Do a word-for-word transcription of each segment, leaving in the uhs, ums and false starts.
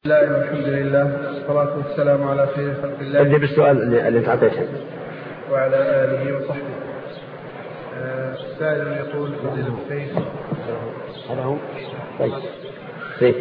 لا الحمد لله والصلاة والسلام على خير خلق الله. ابدأ بالسؤال اللي تعطيته. وعلى آله وصحبه. آه سائل يقول فضيلة الشيخ. هذا هو. طيب.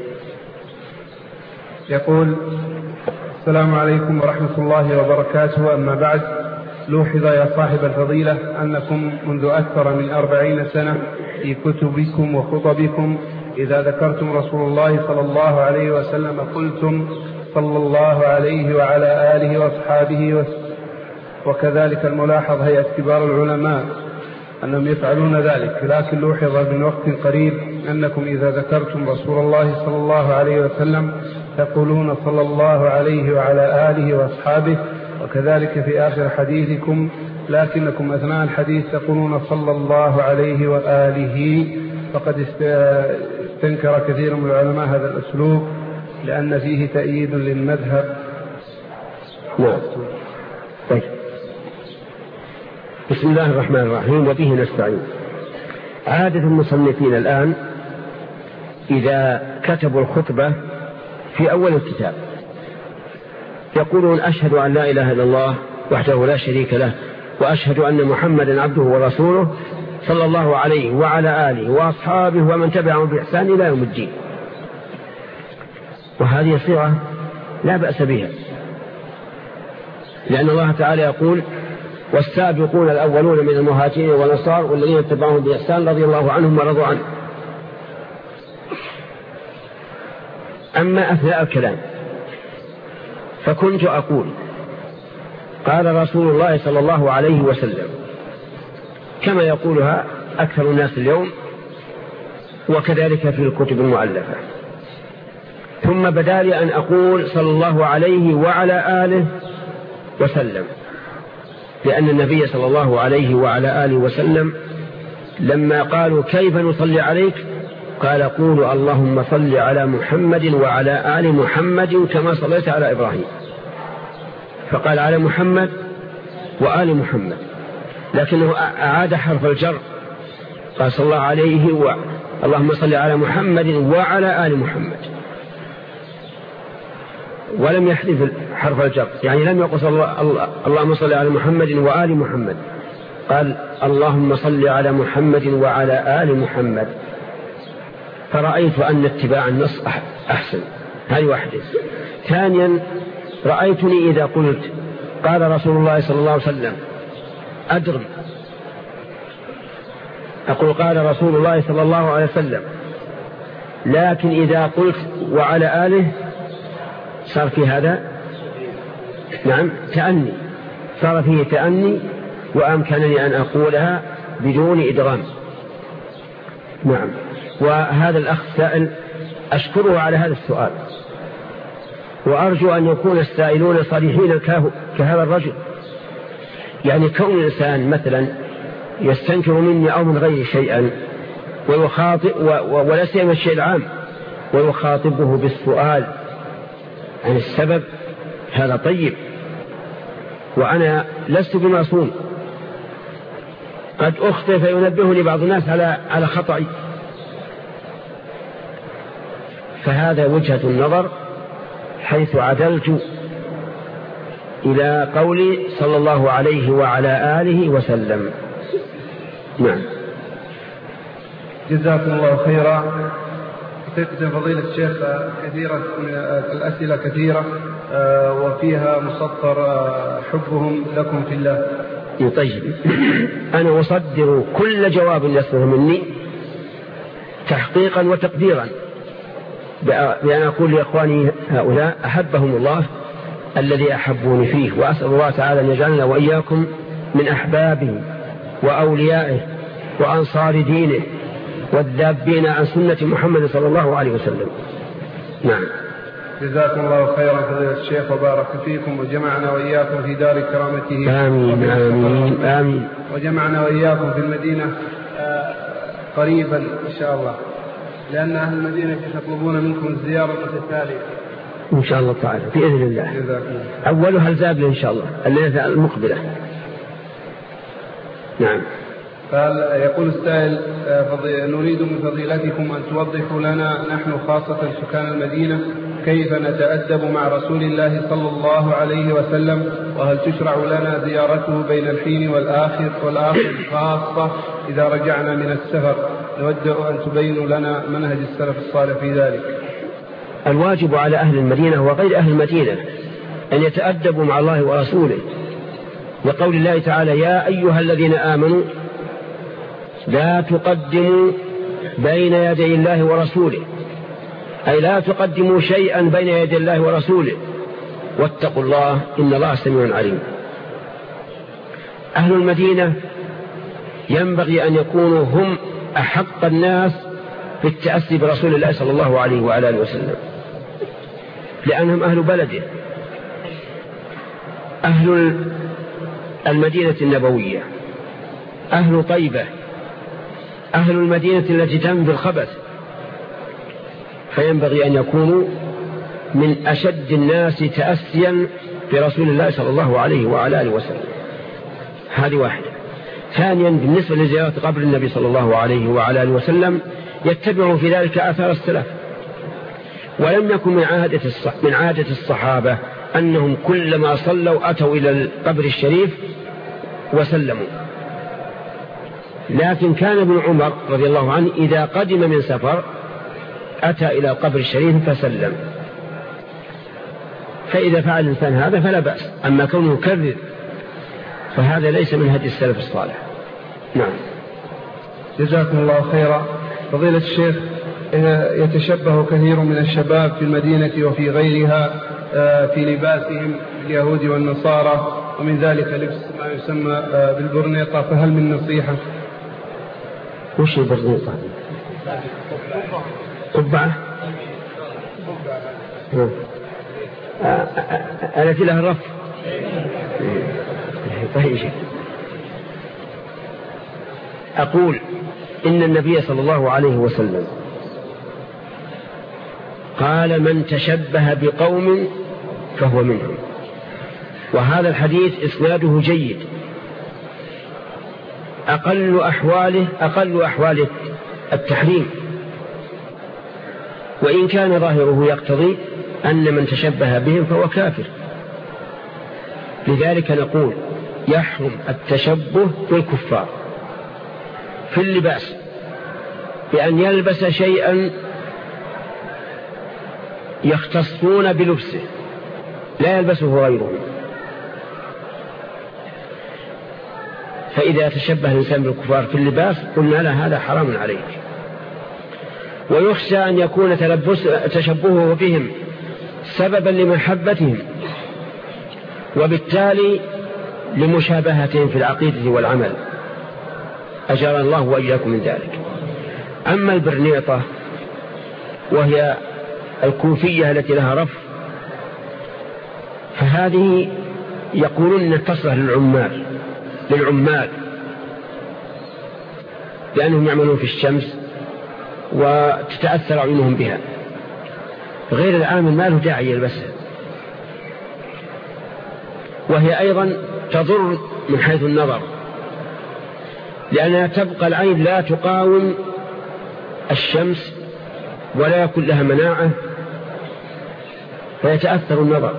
يقول السلام عليكم ورحمة الله وبركاته. أما بعد، لوحظ يا صاحب الفضيلة أنكم منذ أكثر من أربعين سنة في كتبكم وخطبكم إذا ذكرتم رسول الله صلى الله عليه وسلم قلتم صلى الله عليه وعلى آله وأصحابه وسلم. وكذلك الملاحظ هيئة كبار العلماء أنهم يفعلون ذلك، لكن لوحظ من وقت قريب أنكم إذا ذكرتم رسول الله صلى الله عليه وسلم تقولون صلى الله عليه وعلى آله وأصحابه، وكذلك في آخر حديثكم، لكنكم أثناء الحديث تقولون صلى الله عليه وآله. فقد استنكر كثير من العلماء هذا الأسلوب لأن فيه تأييد للمذهب. نعم. طيب. بسم الله الرحمن الرحيم وبه نستعين. عادة المصنفين الآن إذا كتبوا الخطبة في أول الكتاب يقولون أشهد أن لا إله إلا الله وحده لا شريك له وأشهد أن محمدا عبده ورسوله صلى الله عليه وعلى آله وأصحابه ومن تبعهم بإحسان إلى يوم الدين. وهذه صيغة لا بأس بها، لأن الله تعالى يقول والسابقون الأولون من المهاجرين والأنصار والذين اتبعهم بإحسان رضي الله عنهم ورضوا عنه. أما أثناء الكلام فكنت أقول قال رسول الله صلى الله عليه وسلم كما يقولها أكثر الناس اليوم، وكذلك في الكتب المؤلفة. ثم بدا لي أن أقول صلى الله عليه وعلى آله وسلم، لأن النبي صلى الله عليه وعلى آله وسلم لما قالوا كيف نصلي عليك قال قولوا اللهم صل على محمد وعلى آل محمد كما صليت على إبراهيم، فقال على محمد وآل محمد، لكنه أعاد حرف الجر قال صلى الله عليه و... اللهم صل على محمد وعلى آل محمد، ولم يحذف حرف الجر، يعني لم يقل الله... اللهم صل على محمد وآل محمد، قال اللهم صل على محمد وعلى آل محمد. فرأيت أن اتباع النص أحسن. هذه واحدة. ثانيا، رأيتني إذا قلت قال رسول الله صلى الله عليه وسلم أدرم، أقول قال رسول الله صلى الله عليه وسلم، لكن إذا قلت وعلى آله صار في هذا نعم تأني، صار فيه تأني، وأمكنني أن أقولها بدون إدغام. نعم. وهذا الأخ سائل أشكره على هذا السؤال، وأرجو أن يكون السائلون صريحين كهذا الرجل. يعني كون الإنسان مثلا يستنكر مني أو من غير شيئا ويخاطب ولا سيما الشيء العام ويخاطبه بالسؤال عن السبب، هذا طيب. وأنا لست بمعصوم، قد أخطئ فينبهني بعض الناس على على خطئي، فهذا وجهة النظر حيث عدلت إلى قولي صلى الله عليه وعلى آله وسلم. نعم. جزاكم الله خيرا. حقيقة فضيلة الشيخ كثيرة من الأسئلة كثيرة وفيها مسطر حبهم لكم في الله. طيب، أنا أصدر كل جواب يصدر مني تحقيقا وتقديرا بأن أقول لإخواني هؤلاء أحبهم الله الذي أحبوني فيه، وأسأل الله تعالى أن يجعلنا وإياكم من أحبابه وأوليائه وأنصار دينه والذابين عن سنة محمد صلى الله عليه وسلم. نعم. جزاكم الله خيرا فضيلة الشيخ وبارك فيكم، وجمعنا وإياكم في دار كرامته. آمين آمين آمين. وجمعنا وإياكم في المدينة قريبا إن شاء الله، لأن أهل المدينة يطلبون منكم الزيارة التالية إن شاء الله تعالى بإذن الله. أولها الزابلة إن شاء الله الليلة المقبلة. نعم. قال يقول السائل نريد من فضيلتكم أن توضحوا لنا نحن خاصة سكان المدينة فكيف نتأدب مع رسول الله صلى الله عليه وسلم؟ وهل تشرع لنا زيارته بين الحين والآخر والآخر خاصة إذا رجعنا من السفر؟ نود أن تبين لنا منهج السلف الصالح في ذلك. الواجب على أهل المدينة وغير أهل المدينة أن يتأدبوا مع الله ورسوله، لقول الله تعالى: يا أيها الذين آمنوا لا تقدموا بين يدي الله ورسوله، أي لا تقدموا شيئا بين يدي الله ورسوله، واتقوا الله إن الله سميع عليم. أهل المدينة ينبغي أن يكونوا هم أحق الناس بالتأسي برسول الله صلى الله عليه وعلى آله وسلم، لأنهم أهل بلده، أهل المدينة النبوية، أهل طيبة، أهل المدينة التي تنفي الخبث، فينبغي أن يكونوا من أشد الناس تأسيا برسول الله صلى الله عليه وعلى آله وسلم. هذه واحدة. ثانيا، بالنسبة لزيارة قبر النبي صلى الله عليه وعلى آله وسلم يتبعوا في ذلك آثار السلف، ولم يكن من عادة من عادة الصحابة أنهم كلما صلوا أتوا إلى القبر الشريف وسلموا، لكن كان ابن عمر رضي الله عنه إذا قدم من سفر أتى إلى القبر الشريف فسلم، فإذا فعل الإنسان هذا فلا بأس. أما كونه يكرر فهذا ليس من هدي السلف الصالح. نعم. جزاكم الله خيرا. فضيلة الشيخ، يتشبه كثير من الشباب في المدينة وفي غيرها في لباسهم اليهود والنصارى، ومن ذلك لبس ما يسمى بالبرنيطة، فهل من نصيحة؟ وش البرنيطة؟ قبعة التي لها الرف. طيب، أقول إن النبي صلى الله عليه وسلم قال: من تشبه بقوم فهو منهم. وهذا الحديث إسناده جيد. أقل أحواله أقل أحواله التحريم، وإن كان ظاهره يقتضي أن من تشبه بهم فهو كافر. لذلك نقول يحرم التشبه بالكفار في اللباس بأن يلبس شيئا يختصون بلبسه لا يلبسه غيره. فإذا تشبه الإنسان بالكفار في اللباس قلنا له هذا حرام عليك. ويخشى أن يكون تلبس تشبهه بهم سببا لمحبتهم، وبالتالي لمشابهتهم في العقيدة والعمل، أجرنا الله وإياكم من ذلك. أما البرنيطة وهي الكوفية التي لها رف، فهذه يقولون أنها تصلح للعمال للعمال لأنهم يعملون في الشمس وتتأثر عيونهم بها، غير العامل ما له داعي يلبسها. وهي أيضا تضر من حيث النظر، لأنها تبقى العين لا تقاوم الشمس ولا يكون لها مناعة فيتأثر النظر.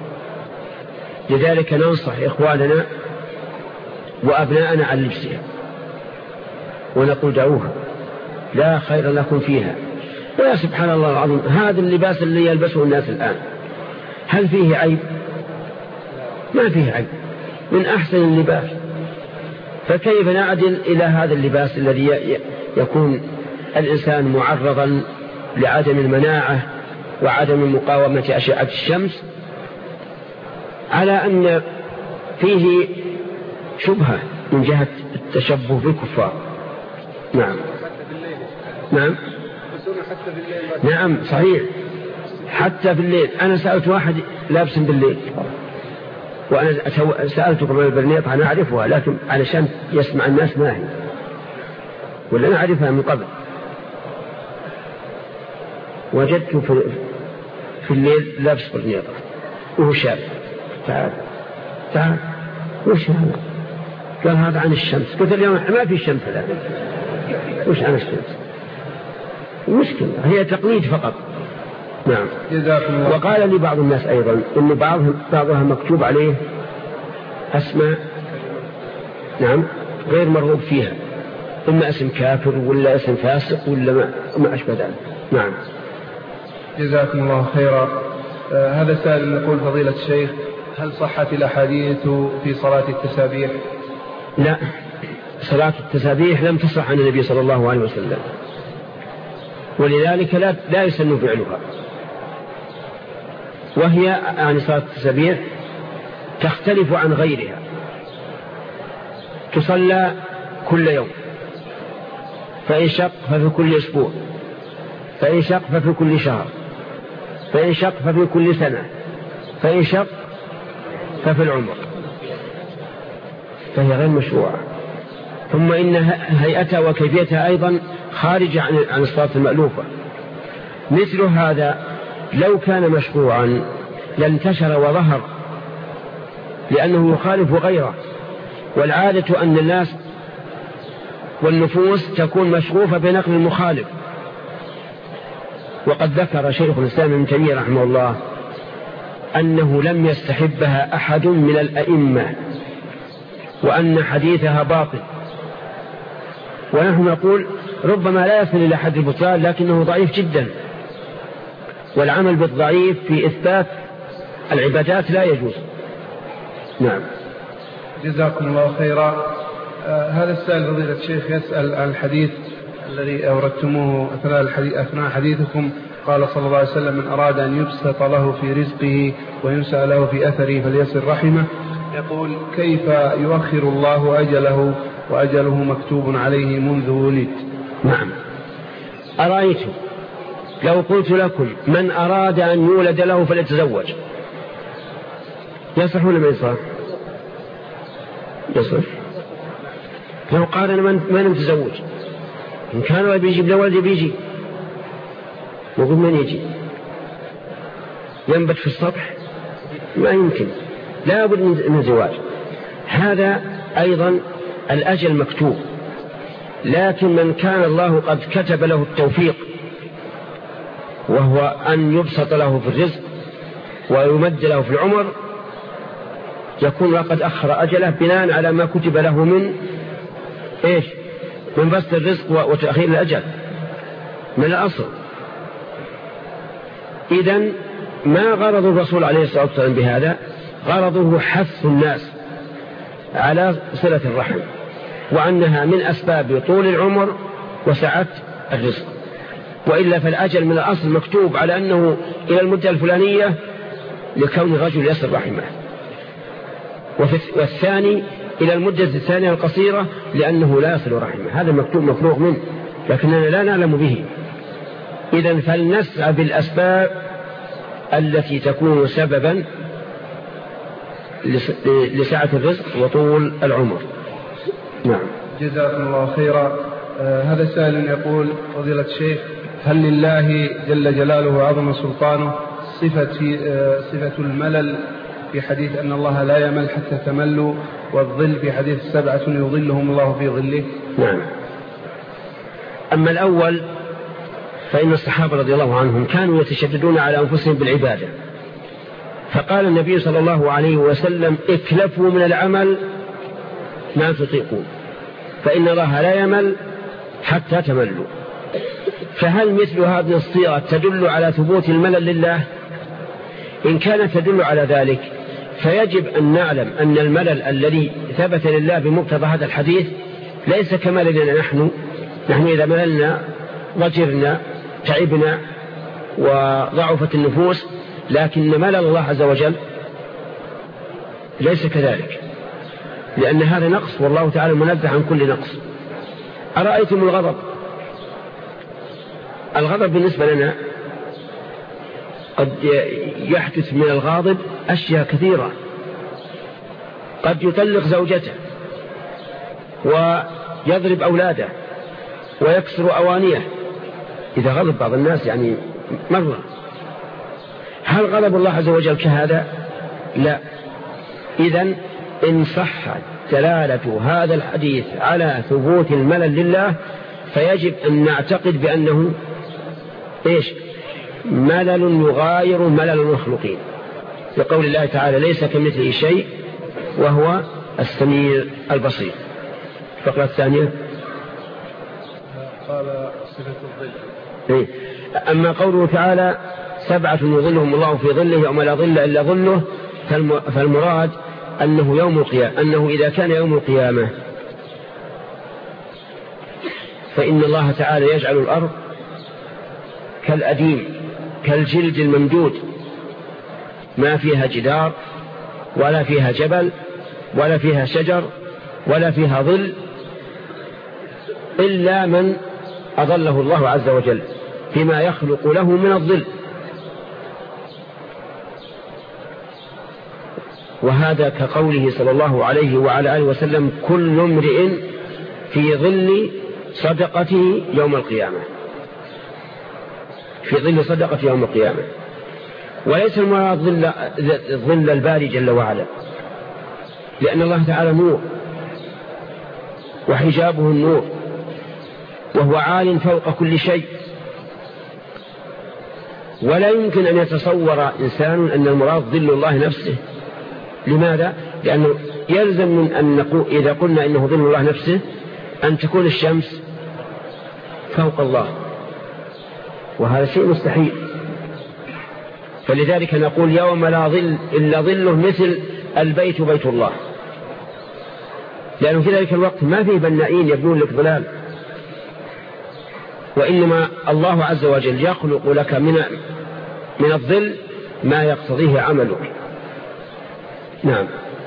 لذلك ننصح إخواننا وأبناءنا عن لبسها، ونقول دعوها لا خير لكم فيها. ويا سبحان الله العظيم، هذا اللباس اللي يلبسه الناس الآن هل فيه عيب؟ ما فيه عيب، من أحسن اللباس. فكيف نعدل إلى هذا اللباس الذي يكون الإنسان معرضا لعدم المناعة وعدم مقاومة أشعة الشمس، على أن فيه شبهة من جهة التشبه بالكفار. نعم نعم نعم صحيح، حتى في الليل. أنا سألت واحد لابس بالليل، وأنا سألته قبل البرنيط أنا أعرفها، لكن علشان يسمع الناس ما هي، ولا أنا أعرفها من قبل. وجدته في, في الليل لابس برنيطة وهو شاب. تعال تعال وش هذا؟ قال هذا عن الشمس. قلت اليوم ما في شمس الآن، وش عن الشمس؟ مشكلة، هي تقليد فقط. نعم. جزاكم الله. وقال لي بعض الناس أيضا إن بعضهم بعضها مكتوب عليه أسماء نعم غير مرغوب فيها، إما اسم كافر ولا اسم فاسق ولا ما, ما أشبه ذلك. نعم. جزاكم الله خيرا. آه هذا سائل يقول فضيلة الشيخ هل صحت الأحاديث في صلاة التسابيح؟ لا، صلاة التسابيح لم تصح عن النبي صلى الله عليه وسلم، ولذلك لا, لا يسن فعلها. وهي يعني صلاة التسابيح تختلف عن غيرها، تصلى كل يوم، فإن شق ففي كل أسبوع، فإن شق ففي كل شهر، فإن شق ففي كل سنة، فإن شق ففي العمر، فهي غير مشروعة. ثم إن هيئتها وكيفيتها أيضا خارجة عن الصلاة المألوفة. مثل هذا لو كان مشروعا لانتشر وظهر، لأنه يخالف غيره، والعادة أن الناس والنفوس تكون مشغوفة بنقل المخالف. وقد ذكر شيخ الإسلام ابن تيمية رحمه الله أنه لم يستحبها أحد من الأئمة، وأن حديثها باطل. ونحن نقول ربما لا يصل إلى حد البطلان، لكنه ضعيف جدا، والعمل بالضعيف في إثبات العبادات لا يجوز. نعم. جزاكم الله خيرا. آه هذا السائل فضيلة الشيخ يسأل عن الحديث الذي أوردتموه أثناء, الحديث أثناء حديثكم. قال صلى الله عليه وسلم من أراد أن يبسط له في رزقه وينسأ له في أثره فليصل رحمه. يقول كيف يؤخر الله أجله وأجله مكتوب عليه منذ ولد؟ نعم. أرأيتم لو قلت لكم من أراد أن يولد له فليتزوج، يصح ولا ما يصح؟ يصح. لو قال أنا من متزوج، إن كان الله بيجيب له ولد بيجي، نقول من يجي؟ ينبت في السطح؟ ما يمكن، لا بد من زواج. هذا أيضا الأجل مكتوب، لكن من كان الله قد كتب له التوفيق، وهو أن يبسط له في الرزق ويمد له في العمر، يكون قد أخر أجله بناء على ما كتب له من إيش؟ من بسط الرزق وتأخير الأجل من الأصل. إذن ما غرض الرسول عليه الصلاة والسلام بهذا؟ غرضه حث الناس على صلة الرحم، وأنها من أسباب طول العمر وسعة الرزق. وإلا فالأجل من الأصل مكتوب على أنه إلى المدة الفلانية لكون الرجل يصل رحمه، والثاني إلى المدة الثانية القصيرة لأنه لا يصل رحمه. هذا مكتوب مفروغ منه، لكننا لا نعلم به. إذن فلنسعى بالأسباب التي تكون سببا لسعة الرزق وطول العمر. نعم. جزاكم الله خيرا. آه هذا سائل يقول فضيلة الشيخ هل لله جل جلاله وعظم سلطانه صفة, آه صفة الملل في حديث أن الله لا يمل حتى تملوا، والظل في حديث سبعة يظلهم الله في ظله؟ نعم. أما الأول فإن الصحابة رضي الله عنهم كانوا يتشددون على أنفسهم بالعبادة، فقال النبي صلى الله عليه وسلم اكلفوا من العمل ما تطيقون فإن الله لا يمل حتى تملوا. فهل مثل هذه الصيغة تدل على ثبوت الملل لله؟ إن كانت تدل على ذلك فيجب أن نعلم أن الملل الذي ثبت لله بمقتضى هذا الحديث ليس كمللنا نحن. نحن إذا مللنا ضجرنا تعبنا وضعفت النفوس، لكن ملل الله عز وجل ليس كذلك، لأن هذا نقص والله تعالى منزه عن كل نقص. أرأيتم الغضب؟ الغضب بالنسبة لنا قد يحدث من الغاضب أشياء كثيرة، قد يطلق زوجته ويضرب أولاده ويكسر أوانيه إذا غضب بعض الناس يعني مرة. هل غضب الله عز وجل كهذا؟ لا. إذن إن صحت دلالة هذا الحديث على ثبوت الملل لله فيجب أن نعتقد بأنه إيش؟ ملل يغاير ملل المخلوقين، لقول الله تعالى ليس كمثله شيء وهو السميع البصير. الفقرة الثانية قال صفة الظل. أما قوله تعالى سبعة يظلهم الله في ظله يوم لا ظل إلا ظله، فالمراد أنه يوم القيامة، أنه إذا كان يوم القيامة فإن الله تعالى يجعل الأرض كالأديم كالجلد الممدود، ما فيها جدار ولا فيها جبل ولا فيها شجر ولا فيها ظل إلا من أظله الله عز وجل فيما يخلق له من الظل. وهذا كقوله صلى الله عليه وعلى آله وسلم كل امرئ في ظل صدقته يوم القيامة، في ظل صدقة يوم القيامة. وليس المراد ظل, ظل الباري جل وعلا، لأن الله تعالى نور وحجابه النور وهو عال فوق كل شيء، ولا يمكن أن يتصور إنسان أن المراد ظل الله نفسه. لماذا؟ لأنه يلزم من أن نقول إذا قلنا إنه ظل الله نفسه أن تكون الشمس فوق الله، وهذا شيء مستحيل. فلذلك نقول يوم لا ظل إلا ظله مثل البيت بيت الله، لأنه في ذلك الوقت ما فيه بنائين يبنون لك ظلال، وإنما الله عز وجل يخلق لك من من الظل ما يقتضيه عملك. نعم.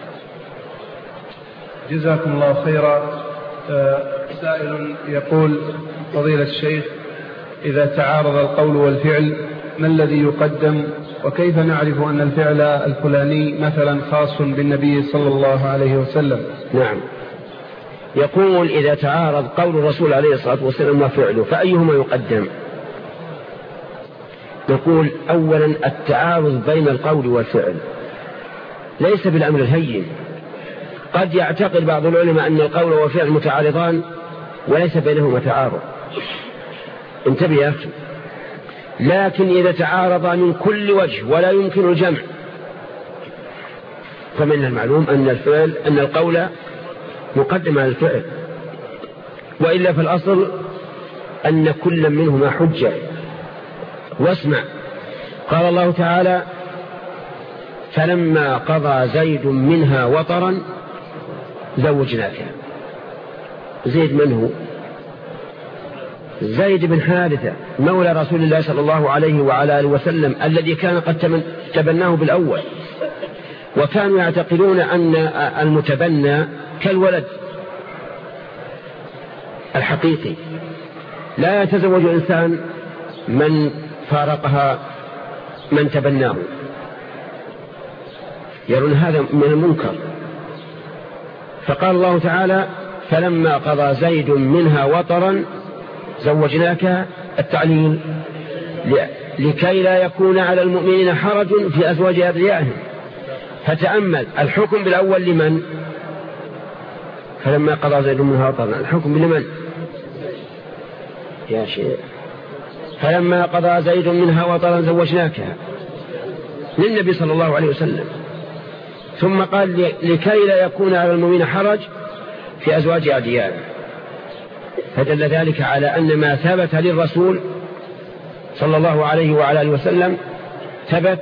جزاكم الله خيرا. سائل يقول فضيلة الشيخ إذا تعارض القول والفعل ما الذي يقدم، وكيف نعرف أن الفعل الفلاني مثلا خاص بالنبي صلى الله عليه وسلم؟ نعم. يقول إذا تعارض قول الرسول عليه الصلاة والسلام وفعله فأيهما يقدم؟ نقول أولا التعارض بين القول والفعل ليس بالأمر الهين. قد يعتقد بعض العلماء أن القول والفعل متعارضان وليس بينهما تعارض، انتبه يا أخي. لكن إذا تعارضا من كل وجه ولا يمكن الجمع فمن المعلوم أن الفعل أن القول مقدم على الفعل، وإلا في الأصل أن كل منهما حجة. واسمع قال الله تعالى فلما قضى زيد منها وطرا زوجناكها. زيد من هو؟ زيد بن حارثة مولى رسول الله صلى الله عليه وعلى آله وسلم الذي كان قد تبناه بالأول، وكانوا يعتقدون أن المتبنى كالولد الحقيقي، لا يتزوج إنسان من فارقها من تبناه، يرون هذا من المنكر. فقال الله تعالى فلما قضى زيد منها وطرا زوجناك التعليل لكي لا يكون على المؤمنين حرج في أزواج أدعيائهم. فتأمل الحكم بالأول لمن؟ فلما قضى زيد منها وطرا الحكم لمن يا شيخ؟ فلما قضى زيد منها وطرا زوجناكها للنبي صلى الله عليه وسلم. ثم قال لكي لا يكون على المؤمنين حرج في أزواج أدعيائهم. فدل ذلك على أن ما ثبت للرسول صلى الله عليه وعلى آله وسلم ثبت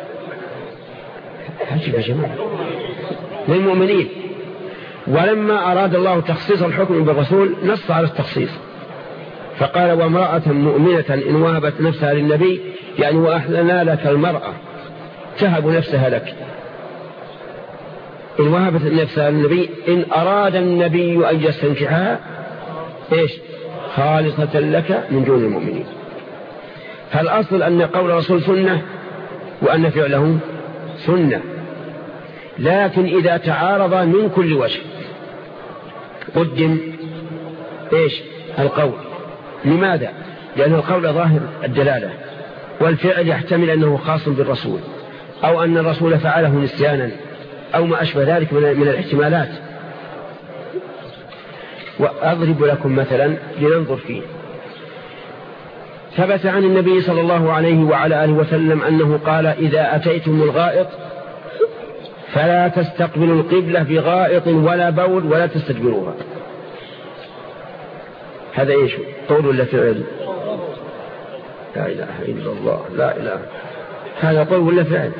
عجيب يا جماعة للمؤمنين. ولما أراد الله تخصيص الحكم بالرسول نص على التخصيص فقال وامرأة مؤمنة إن وهبت نفسها للنبي، يعني وأحلنا لك المرأة تهب نفسها لك، إن وهبت نفسها للنبي إن أراد النبي أن يستنكحها إيش خالصة لك من دون المؤمنين. فالأصل أن قول الرسول سنة وأن فعله سنة، لكن إذا تعارض من كل وجه قدم إيش القول. لماذا؟ لأن القول ظاهر الدلالة، والفعل يحتمل أنه خاص بالرسول أو أن الرسول فعله نسيانا أو ما أشبه ذلك من الاحتمالات. وأضرب لكم مثلا لننظر فيه. ثبت عن النبي صلى الله عليه وعلى آله وسلم أنه قال إذا أتيتم الغائط فلا تستقبلوا القبلة بغائط ولا بول ولا تستدبروها. هذا إيش قول ولا فعل؟ لا إله إلا الله، لا إله. هذا قول ولا فعل؟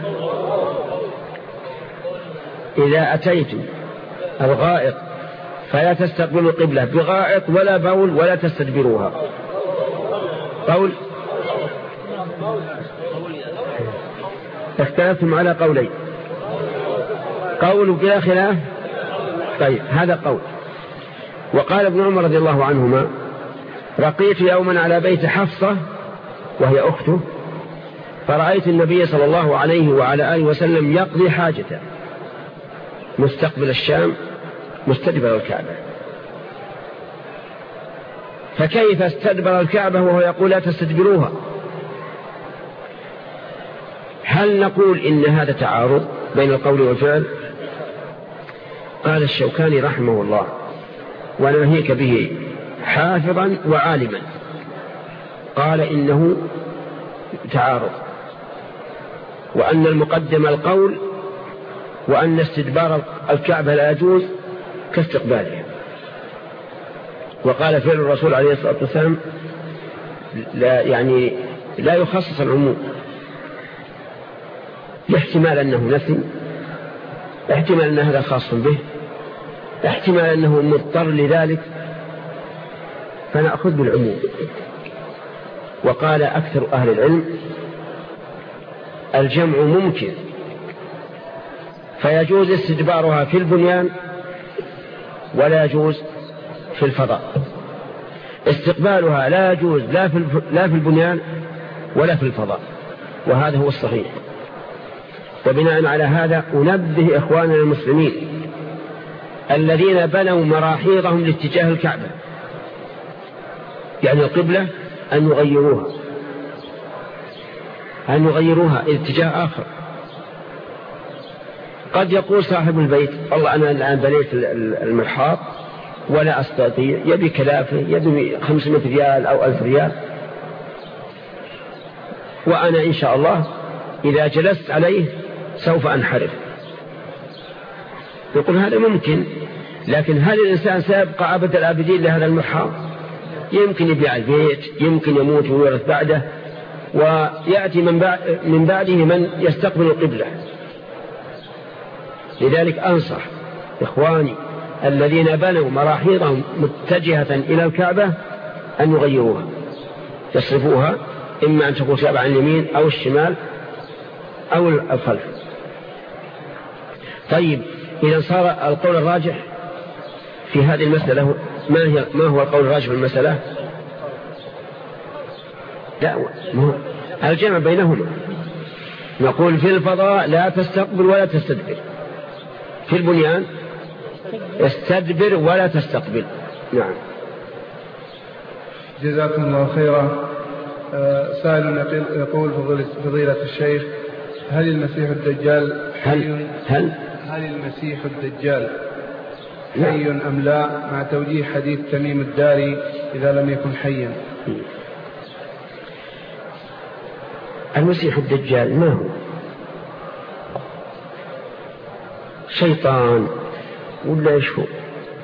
إذا أتيتم الغائط فلا تستقبلوا القبلة بغائط ولا بول ولا تستدبروها. قول. اختلفتم على قولين، قول بلا خلاف. طيب هذا قول. وقال ابن عمر رضي الله عنهما رقيت يوما على بيت حفصة وهي أخته فرأيت النبي صلى الله عليه وعلى آله وسلم يقضي حاجته مستقبل الشام مستدبر الكعبة، فكيف استدبر الكعبة وهو يقول لا تستدبروها؟ هل نقول إن هذا تعارض بين القول والفعل؟ قال الشوكاني رحمه الله وناهيك به حافظا وعالما، قال إنه تعارض، وأن المقدم القول، وأن استدبار الكعبة لا يجوز كاستقبالها. وقال فعل الرسول عليه الصلاة والسلام لا يعني لا يخصص العموم، احتمال أنه نسي، احتمال أن هذا خاص به، احتمال أنه مضطر لذلك، فنأخذ بالعموم. وقال أكثر أهل العلم الجمع ممكن، فيجوز استدبارها في البنيان ولا يجوز في الفضاء. استقبالها لا يجوز لا في لا في البنيان ولا في الفضاء، وهذا هو الصحيح. وبناء على هذا أنبه إخواننا المسلمين الذين بنوا مراحيضهم لاتجاه الكعبة يعني القبلة أن يغيروها أن يغيروها اتجاه آخر. قد يقول صاحب البيت والله أنا الآن بنيت المرحاض ولا أستطيع، يبي كلافة، يبي خمسمائة ريال أو ألف ريال، وأنا إن شاء الله إذا جلست عليه سوف أنحرف. يقول هذا ممكن، لكن هل الإنسان سيبقى أبد الآبدين لهذا المرحاض؟ يمكن يبيع البيت، يمكن يموت ويورث بعده، ويأتي من, بعد من بعده من يستقبل القبلة. لذلك أنصح إخواني الذين بنوا مراحيضهم متجهة إلى الكعبة أن يغيروها، يصرفوها، إما أن تكون تابعة عن اليمين أو الشمال أو الخلف. طيب إذا صار القول الراجح في هذه المسألة، ما, هي ما هو القول الراجح في المسألة؟ لا، الجمع بينهما. نقول في الفضاء لا تستقبل ولا تستدبر، في البنيان استدبر ولا تستقبل. نعم. جزاكم الله خيرا. سائل يقول فضيلة الشيخ هل المسيح الدجال هل هل هل المسيح الدجال حي أم لا، مع توجيه حديث تميم الداري إذا لم يكن حيا؟ المسيح الدجال ما هو؟ شيطان ولا ايش هو؟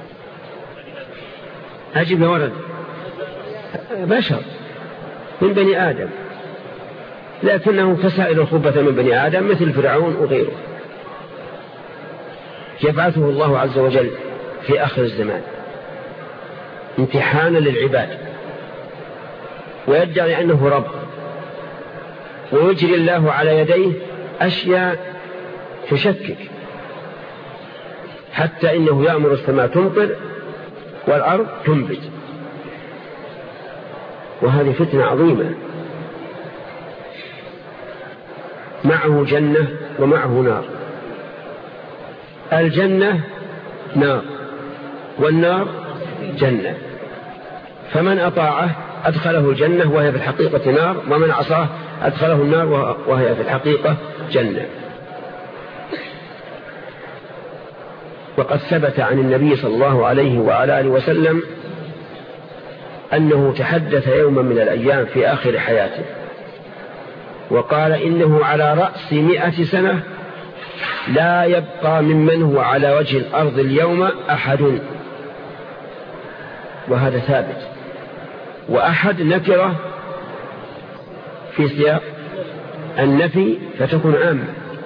أجب يا ولد، بشر من بني آدم، لكنه كسائر الخبث من بني آدم مثل فرعون وغيره، يبعثه الله عز وجل في آخر الزمان امتحانا للعباد، ويدعي أنه رب، ويجري الله على يديه أشياء تشكك، حتى إنه يأمر السماء تمطر والأرض تنبت، وهذه فتنة عظيمة. معه جنة ومعه نار، الجنة نار والنار جنة، فمن أطاعه أدخله الجنة وهي في الحقيقة نار، ومن عصاه أدخله النار وهي في الحقيقة جنة. وقد ثبت عن النبي صلى الله عليه وعلى آله وسلم أنه تحدث يوما من الأيام في آخر حياته وقال إنه على رأس مئة سنة لا يبقى ممن هو على وجه الأرض اليوم أحد، وهذا ثابت. وأحد نكرة في سياق النفي فتكون عامة،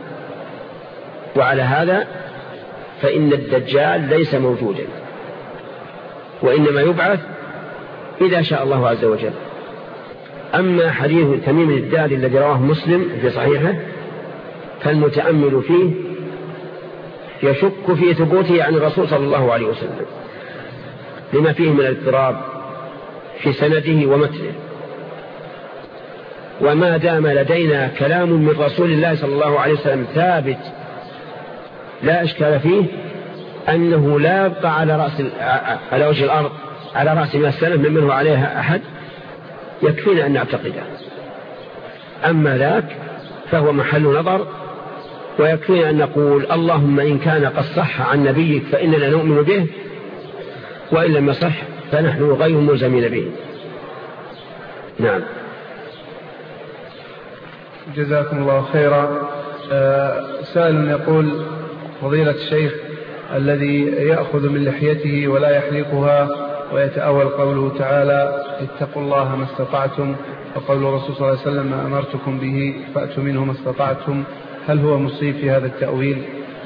وعلى هذا فإن الدجال ليس موجودا، وإنما يبعث إذا شاء الله عز وجل. أما حديث تميم الداري الذي رواه مسلم في صحيحه فالمتأمل فيه يشك في ثبوته عن الرسول صلى الله عليه وسلم لما فيه من الاضطراب في سنده ومتنه. وما دام لدينا كلام من رسول الله صلى الله عليه وسلم ثابت لا إشكال فيه أنه لا يبقى على رأس على وجه الأرض على رأس ما السلف ممن هو عليها أحد، يكفينا أن نعتقده. أما ذاك فهو محل نظر، ويكفينا أن نقول اللهم إن كان قد صح عن نبيك فإننا نؤمن به، وإن لم يصح فنحن غير ملزمين به. نعم. جزاكم الله خيرا. سائل يقول: فضيلة الشيخ، الذي يأخذ من لحيته ولا يحلقها ويتأول قوله تعالى اتقوا الله ما استطعتم، وقول الرسول صلى الله عليه وسلم ما أمرتكم به فأتوا منه ما استطعتم، هل هو مصيب في هذا التأويل؟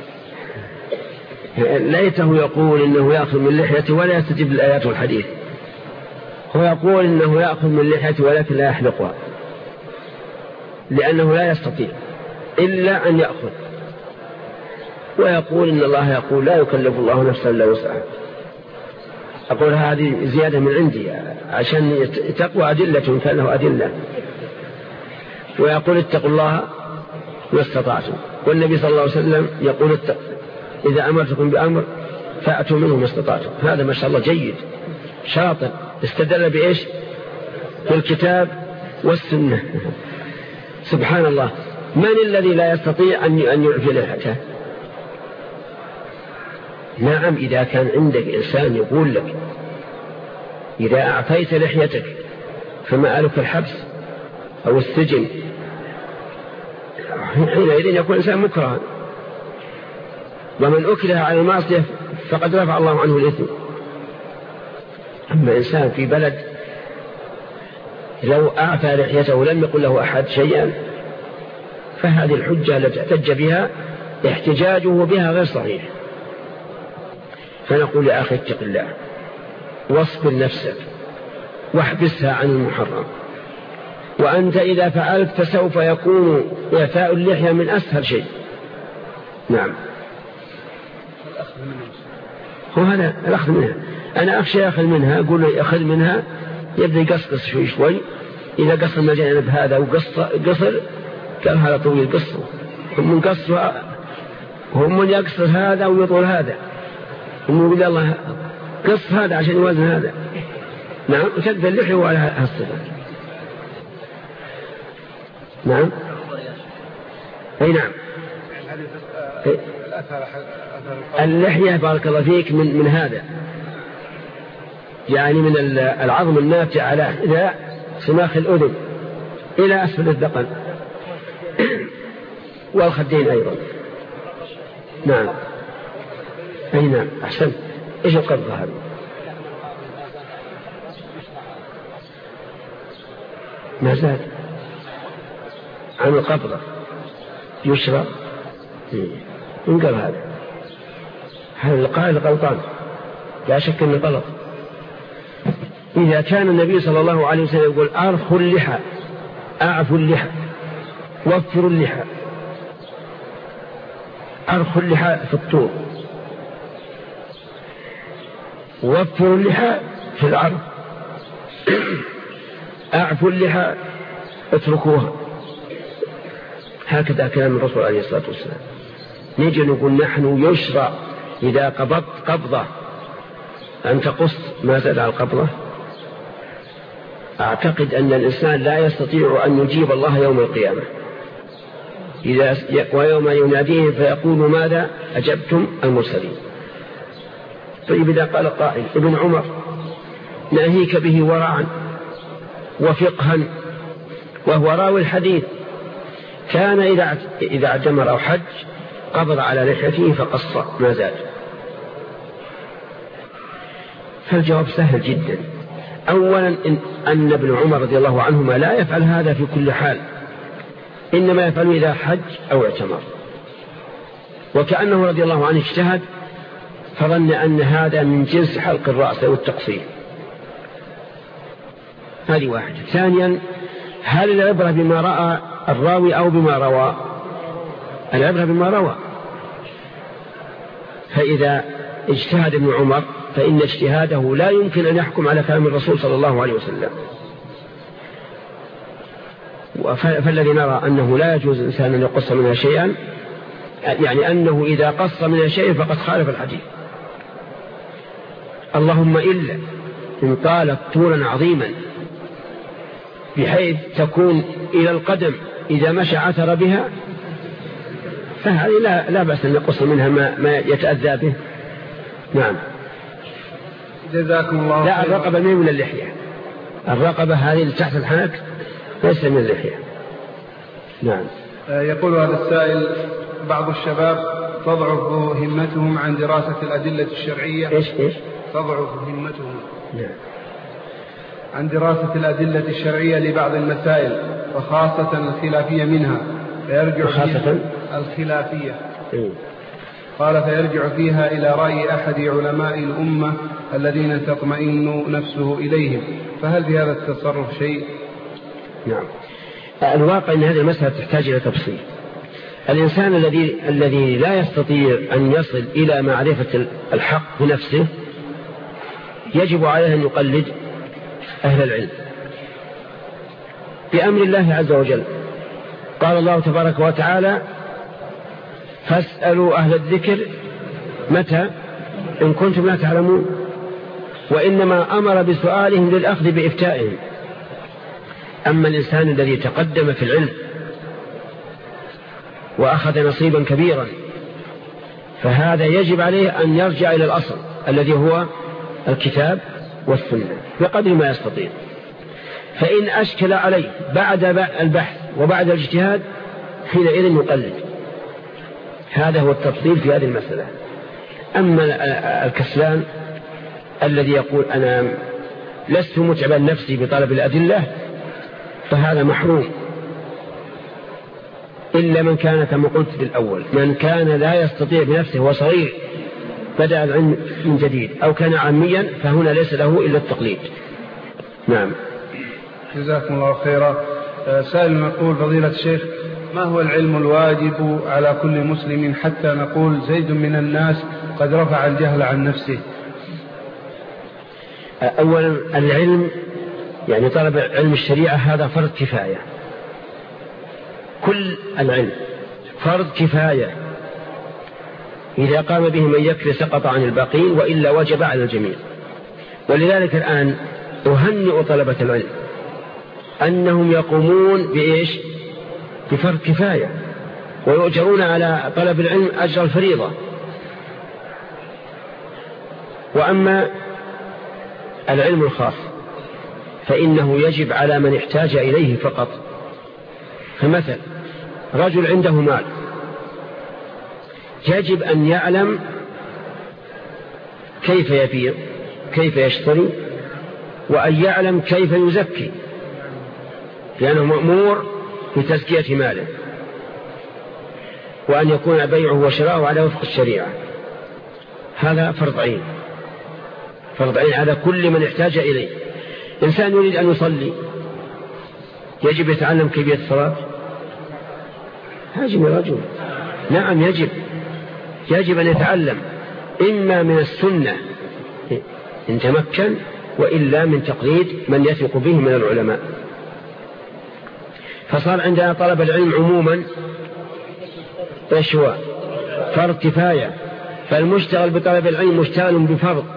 ليته يقول إنه يأخذ من لحيته ولا يستجيب الآيات والحديث. هو يقول إنه يأخذ من لحيته ولكن لا يحلقها، لأنه لا يستطيع إلا أن يأخذ. ويقول إن الله يقول لا يكلف الله نفسا إلا وسعها. أقول هذه زيادة من عندي عشان تقوى أدلة كان له أدلة. ويقول اتقوا الله ما استطعتم، والنبي صلى الله عليه وسلم يقول إذا أمرتكم بأمر فأتوا منه ما استطعتم. هذا ما شاء الله جيد شاطر، استدل بإيش؟ بالكتاب والسنة. سبحان الله. من الذي لا يستطيع أن يعفي لحيته؟ نعم، إذا كان عندك إنسان يقول لك إذا أعطيت لحيتك فما آلك الحبس أو السجن، حينئذ يكون إنسان مكرها، ومن أكره على المعصية فقد رفع الله عنه الإثم. أما إنسان في بلد لو أعطى لحيته لم يقل له أحد شيئا فهذه الحجة التي احتج بها احتجاجه بها غير صحيح. فنقول يا أخي اتق الله واصبر نفسك واحبسها عن المحرم، وأنت إذا فعلت فسوف يكون إعفاء اللحية من أسهل شيء. نعم. هو هذا الأخذ منها. أنا أخشى يأخذ منها، أقول له أخذ منها يبدأ يقصقص شوي شوي، إذا قصر مجانب هذا وقصر كان هذا طويل قصر، هم من قصر هم من يقصر هذا ويطول هذا، هم يقول الله قص هذا عشان يوازن هذا. نعم، شد اللحية وعلى هالصفة. نعم. أي نعم. اللحية بارك الله فيك من من هذا، يعني من العظم الناتج على إلى سماخ الأذن إلى أسفل الذقن والخدين أيضا. نعم. أي نعم، أحسن. إيش القبضة هذا؟ ما زال عن القبضة يشرب ينقل هذا. هذا القائل غلطان لا شك أنه غلط. إذا كان النبي صلى الله عليه وسلم يقول أرخوا اللحى أعفوا اللحى وفروا اللحى، أرخوا اللحى في الطول وفروا اللحى في العرض، أعفوا اللحى اتركوها. هكذا كلام الرسول عليه الصلاة والسلام. نجي نقول نحن يشرع إذا قبضت قبضة أن تقص ما زاد على القبضة. أعتقد أن الإنسان لا يستطيع أن يجيب الله يوم القيامة إذا ويوم يناديه فيقول ماذا أجبتم المرسلين. طيب إذا قال قائل ابن عمر ناهيك به ورعا وفقها، وهو راوي الحديث، كان إذا إذا اعتمر أو حج قبض على لحيته فقص ما زاد. فالجواب سهل جدا. أولا إن أن ابن عمر رضي الله عنهما لا يفعل هذا في كل حال، إنما يفعل إذا حج أو اعتمر، وكأنه رضي الله عنه اجتهد فظن أن هذا من جنس حلق الرأس والتقصير. هذه واحدة. ثانيا، هل العبرة بما رأى الراوي أو بما روى؟ العبرة بما روى. فإذا اجتهد ابن عمر فإن اجتهاده لا يمكن أن يحكم على كلام الرسول صلى الله عليه وسلم. فالذي نرى أنه لا يجوز الإنسان أن يقص منها شيئا، يعني أنه إذا قص منها شيئا فقد خالف الحديث، اللهم إلا إن طالت طولا عظيما بحيث تكون إلى القدم إذا مشى عثر بها، فهذه لا, لا بأس أن يقص منها ما, ما يتأذى به. نعم. جزاكم الله. لا، الرقبة من من اللحية، الرقبة هذه اللي تحت الحنك ليس من اللحية. نعم. يقول هذا السائل: بعض الشباب تضعف همتهم عن دراسة الأدلة الشرعية. إيش إيش؟ تضعف همتهم. نعم. عن دراسة الأدلة الشرعية لبعض المسائل وخاصة الخلافية منها، فيرجع وخاصة الخلافية. إيه؟ قال: فيرجع فيها إلى رأي أحد علماء الأمة الذين تطمئن نفسه إليهم، فهل في هذا التصرف شيء؟ نعم. الواقع أن هذه المسألة تحتاج إلى تفصيل. الإنسان الذي الذي لا يستطيع أن يصل إلى معرفة الحق بنفسه يجب عليه أن يقلد أهل العلم بأمر الله عز وجل. قال الله تبارك وتعالى: فاسألوا أهل الذكر متى إن كنتم لا تعلمون. وإنما أمر بسؤالهم للأخذ بإفتائهم. أما الإنسان الذي تقدم في العلم وأخذ نصيبا كبيرا فهذا يجب عليه أن يرجع إلى الأصل الذي هو الكتاب والسنة بقدر ما يستطيع. فإن أشكل عليه بعد البحث وبعد الاجتهاد حينئذ يقلد. هذا هو التفصيل في هذه المسألة. أما الكسلان الذي يقول أنا لست متعبا نفسي بطلب الأدلة فهذا محروم، إلا من كان كما قلت بالأول، من كان لا يستطيع بنفسه وصغير بدأ العلم من جديد، أو كان عاميا فهنا ليس له إلا التقليد. نعم. جزاكم الله خيرا. سائل يقول: فضيلة الشيخ، ما هو العلم الواجب على كل مسلم حتى نقول زيد من الناس قد رفع الجهل عن نفسه؟ أولا العلم يعني طلب علم الشريعة هذا فرض كفاية. كل العلم فرض كفاية، إذا قام به من يكفي سقط عن الباقين، وإلا وجب على الجميع. ولذلك الآن أهنئ طلبة العلم أنهم يقومون بإيش؟ بفرض كفاية، ويؤجرون على طلب العلم أجر الفريضة. وأما العلم الخاص فإنه يجب على من احتاج إليه فقط. فمثل رجل عنده مال يجب أن يعلم كيف يبيع، كيف يشتري، وأن يعلم كيف يزكي، لأنه مأمور بتزكية ماله، وأن يكون بيعه وشراؤه على وفق الشريعة. هذا فرض عين، فرض عين على كل من احتاج إليه. إنسان يريد أن يصلي يجب يتعلم كيفية الصلاة. هاجم رجل، نعم يجب يجب أن يتعلم إما من السنة إن تمكن، وإلا من تقليد من يثق به من العلماء. فصار عندنا طلب العلم عموما إيش هو؟ فرض كفاية. فالمشتغل بطلب العلم مشتغل بفرض،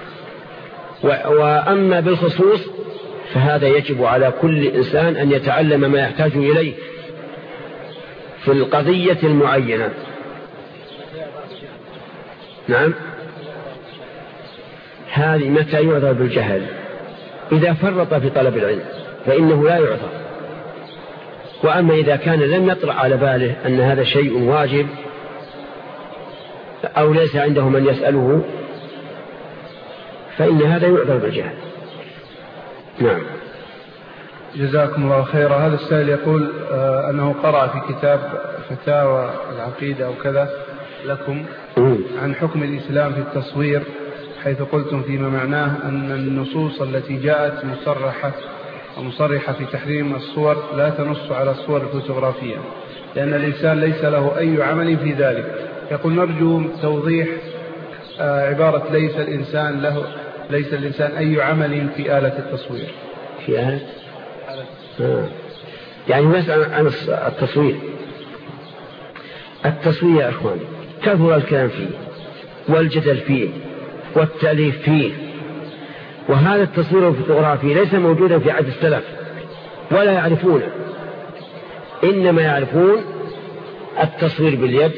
وأما بالخصوص فهذا يجب على كل إنسان أن يتعلم ما يحتاج إليه في القضية المعينة. نعم. هذه متى يعذر بالجهل؟ إذا فرط في طلب العلم فإنه لا يعذر. وأما إذا كان لم يطرأ على باله أن هذا شيء واجب أو ليس عنده من يسأله فإن هذا يعذر بالجهل. نعم. جزاكم الله خيرا. هذا السائل يقول آه أنه قرأ في كتاب فتاوى العقيدة أو كذا لكم عن حكم الإسلام في التصوير، حيث قلتم فيما معناه أن النصوص التي جاءت مصرحة ومصرحة في تحريم الصور لا تنص على الصور الفوتوغرافية، لأن الإنسان ليس له أي عمل في ذلك. يقول نرجو توضيح آه عبارة ليس الإنسان له ليس الإنسان أي عمل في آلة التصوير. في آلة آه. يعني يسأل عن التصوير. التصوير يا أخواني كثر الكلام فيه والجدل فيه والتأليف فيه، وهذا التصوير الفوتوغرافي ليس موجودا في عهد السلف ولا يعرفونه، إنما يعرفون التصوير باليد،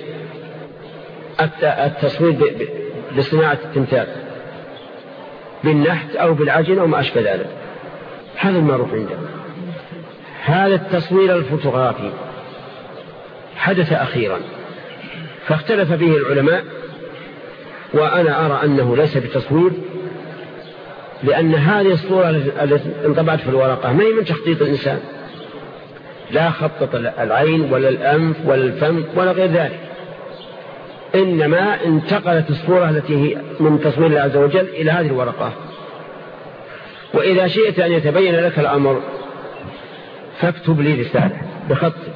التصوير بصناعة التمثال بالنحت أو بالعجن أو ما أشبه ذلك، هذا المعروف عندهم. هذا التصوير الفوتوغرافي حدث أخيرا فاختلف به العلماء، وأنا أرى أنه ليس بتصوير، لأن هذه الصورة التي انطبعت في الورقة ما هي من تخطيط الإنسان، لا خطط العين ولا الأنف ولا الفم ولا غير ذلك، إنما انتقلت الصورة التي هي من تصوير الله عز وجل إلى هذه الورقة. وإذا شئت أن يتبين لك الأمر فاكتب لي رسالة بخطك،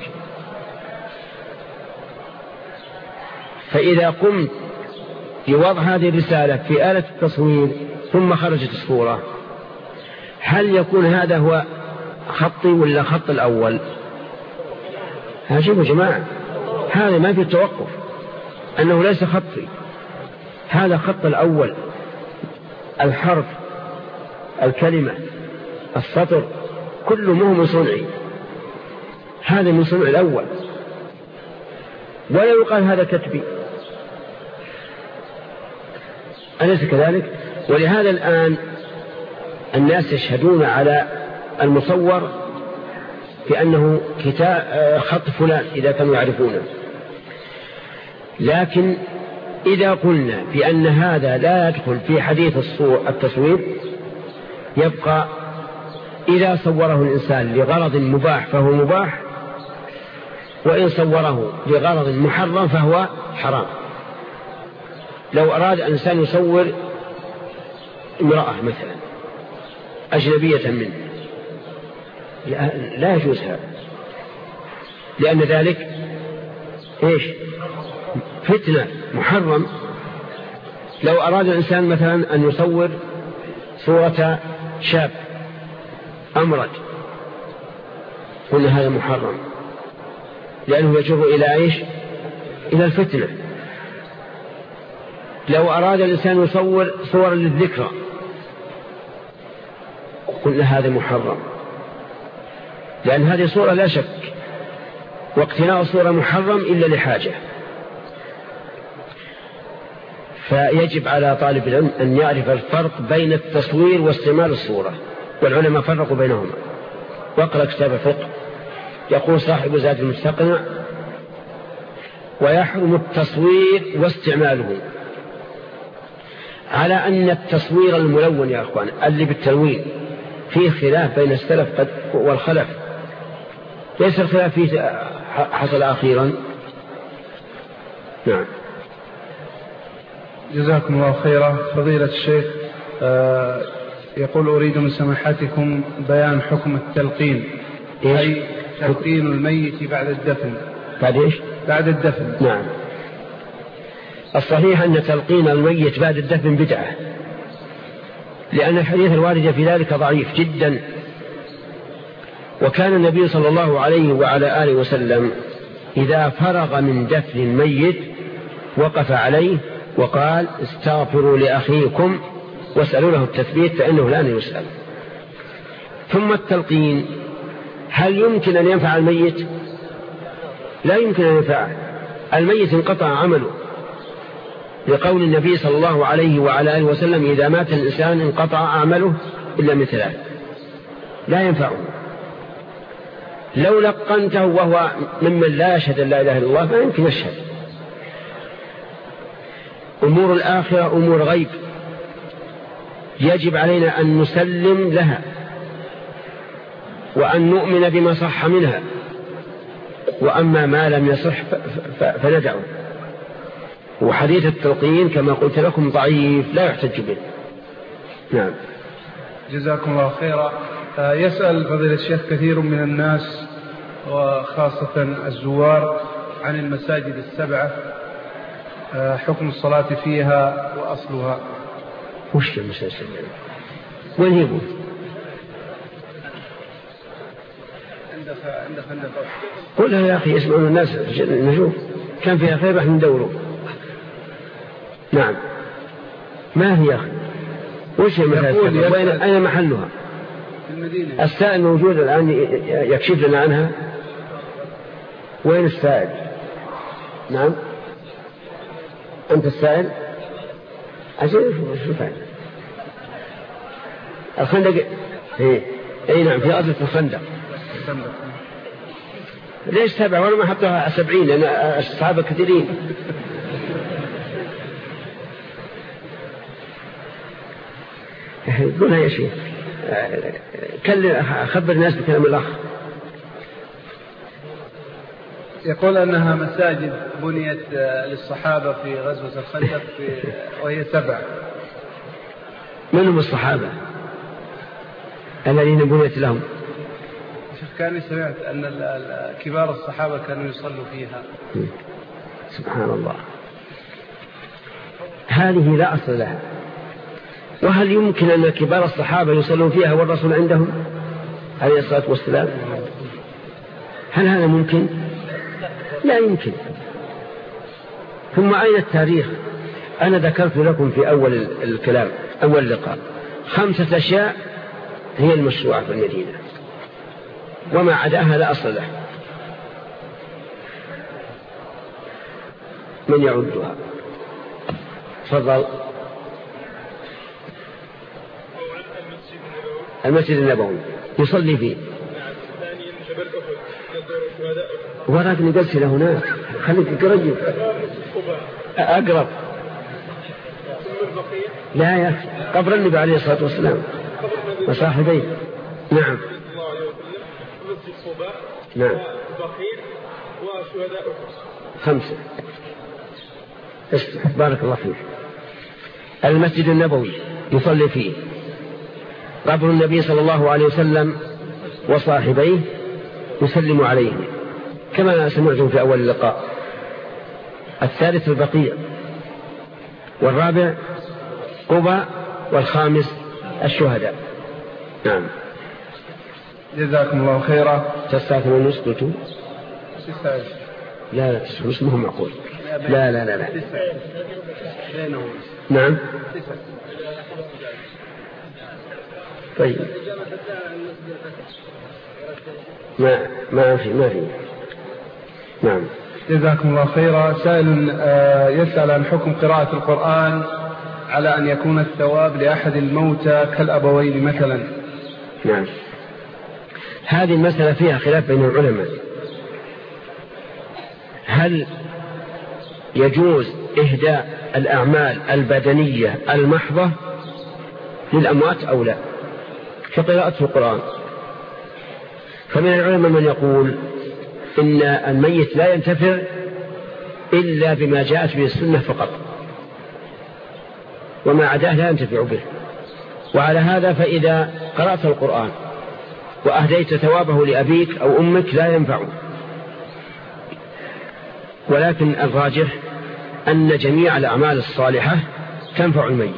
فإذا قمت بوضع هذه الرسالة في آلة التصوير ثم خرجت الصورة، هل يكون هذا هو خطي ولا خط الأول؟ شوفوا جماعة، هذا ما في توقف، أنه ليس خطي، هذا خط الأول، الحرف، الكلمة، السطر، كله مو من صنعي، هذا من صنع الأول، ولا يقال هذا كتبي، أليس كذلك؟ ولهذا الآن الناس يشهدون على المصور بأنه كتاب خط فلان إذا كانوا يعرفونه. لكن إذا قلنا بأن هذا لا يدخل في حديث التصوير، يبقى إذا صوره الإنسان لغرض مباح فهو مباح، وإن صوره لغرض محرم فهو حرام. لو أراد الإنسان يصور امرأة مثلا أجنبية منه لا يجوز هذا، لأن ذلك إيش؟ فتنة، محرم. لو أراد الإنسان مثلا أن يصور صورة شاب أمرد قلنا هذا محرم، لأنه يجر إلى إيش؟ إلى الفتنة. لو أراد الإنسان يصور صورا للذكرى قلنا هذا محرم، لأن هذه صورة لا شك، واقتناء الصورة محرم إلا لحاجة. فيجب على طالب العلم أن يعرف الفرق بين التصوير واستعمال الصورة، والعلماء فرقوا بينهما. واقرأ كتاب الفقه يقول صاحب زاد المستقنع: ويحرم التصوير واستعماله، على أن التصوير الملون يا أخوان اللي بالتلوين فيه خلاف بين السلف والخلف، ليس الخلاف فيه حصل أخيرا. نعم. جزاكم الله خيرا. فضيلة الشيخ آه يقول: أريد من سماحتكم بيان حكم التلقين، أي تلقين الميت بعد الدفن. بعد إيش؟ بعد الدفن. نعم. الصحيح أن تلقين الميت بعد الدفن بدعة، لأن الحديث الوارد في ذلك ضعيف جدا. وكان النبي صلى الله عليه وعلى آله وسلم إذا فرغ من دفن الميت وقف عليه وقال: استغفروا لأخيكم واسألوا له التثبيت فإنه لن يسأل. ثم التلقين، هل يمكن أن ينفع الميت؟ لا يمكن أن ينفعه، الميت انقطع عمله، لقول النبي صلى الله عليه وعلى آله وسلم: إذا مات الإنسان انقطع عمله إلا من ثلاث لا ينفعه. لو لقنته وهو ممن لا يشهد أن لا إله إلا الله ما يمكن يشهد. أمور الآخرة أمور غيب يجب علينا أن نسلم لها وأن نؤمن بما صح منها، وأما ما لم يصح فندعه. وحديث التلقين كما قلت لكم ضعيف لا يحتج به. نعم. جزاكم الله خيرا. يسأل فضيلة الشيخ كثير من الناس وخاصة الزوار عن المساجد السبعة، حكم الصلاة فيها وأصلها. وش المساجد السبعة؟ وين يبون؟ عندك عندك قلها يا أخي يسمعون الناس نشوف كان فيها خير راح ندوره. نعم. ما هي يا أخي؟ وش المساجد؟ وين أين محلها؟ في المدينة. السائل موجود الآن يكشف لنا عنها. وين السائل؟ نعم. أنت السائل؟ عشان شو فعل الخندق؟ إيه أي نعم في أرض الخندق. ليش سبعة ولا ما حطها سبعين؟ لأن الصحابة كثيرين. قولها يا شيخ، خبر الناس بكلام الأخ. يقول أنها مساجد بنيت للصحابة في غزوة الخندق وهي سبع. من هم الصحابة الذين بنيت لهم؟ كان سمعت أن كبار الصحابة كانوا يصلوا فيها. سبحان الله، هذه لا أصل لها. وهل يمكن أن كبار الصحابة يصلون فيها والرسول عندهم عليه الصلاة والسلام؟ هل هذا ممكن؟ لا يمكن. ثم أين التاريخ؟ أنا ذكرت لكم في أول الكلام أول لقاء خمسة أشياء هي المشروعة في المدينة، وما عداها لا أصل له. من يعدها؟ تفضل. المسجد النبوي يصلي فيه. وراك نجلس له هناك، خليك قريب أقرب. لا يا أخي، قبر النبي عليه الصلاة والسلام وصاحبيه. نعم نعم. خمسة. اسمع بارك الله فيك. المسجد النبوي يصلي فيه، قبر النبي صلى الله عليه وسلم وصاحبيه يسلم عليهم كما سمعتم في أول اللقاء. الثالث البقيع، والرابع قباء، والخامس الشهداء. نعم. جزاكم الله خيرا. تستاثر ونص قلتوا؟ لا لا تسعة ونص مهم معقول. لا لا لا لا. نعم. طيب ما ما في ما في. نعم. جزاكم الله خيرا. سائل يسأل عن حكم قراءة القرآن على أن يكون الثواب لأحد الموتى كالأبوين مثلا. نعم. هذه المسألة فيها خلاف بين العلماء، هل يجوز إهداء الأعمال البدنية المحضة للأموات أو لا كقراءة القرآن؟ فمن العلماء من يقول إن الميت لا ينتفع إلا بما جاءت به السنة فقط، وما عداه لا ينتفع به. وعلى هذا فإذا قرأت القرآن وأهديت ثوابه لأبيك أو أمك لا ينفعه. ولكن الراجح أن جميع الأعمال الصالحة تنفع الميت،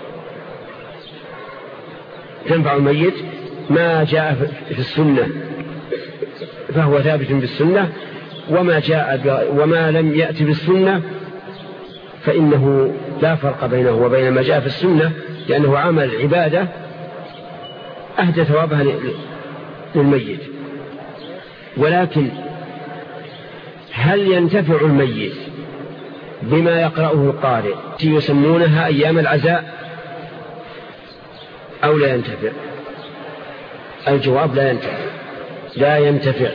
تنفع الميت. ما جاء في السنة فهو ثابت بالسنة، وما جاء وما لم يأتي بالسنة فإنه لا فرق بينه وبين ما جاء في السنة، لأنه عمل عبادة أهدى ثوابها للميت. ولكن هل ينتفع الميت بما يقرأه القارئ يسمونها أيام العزاء، أو لا ينتفع؟ الجواب لا ينتفع، لا ينتفع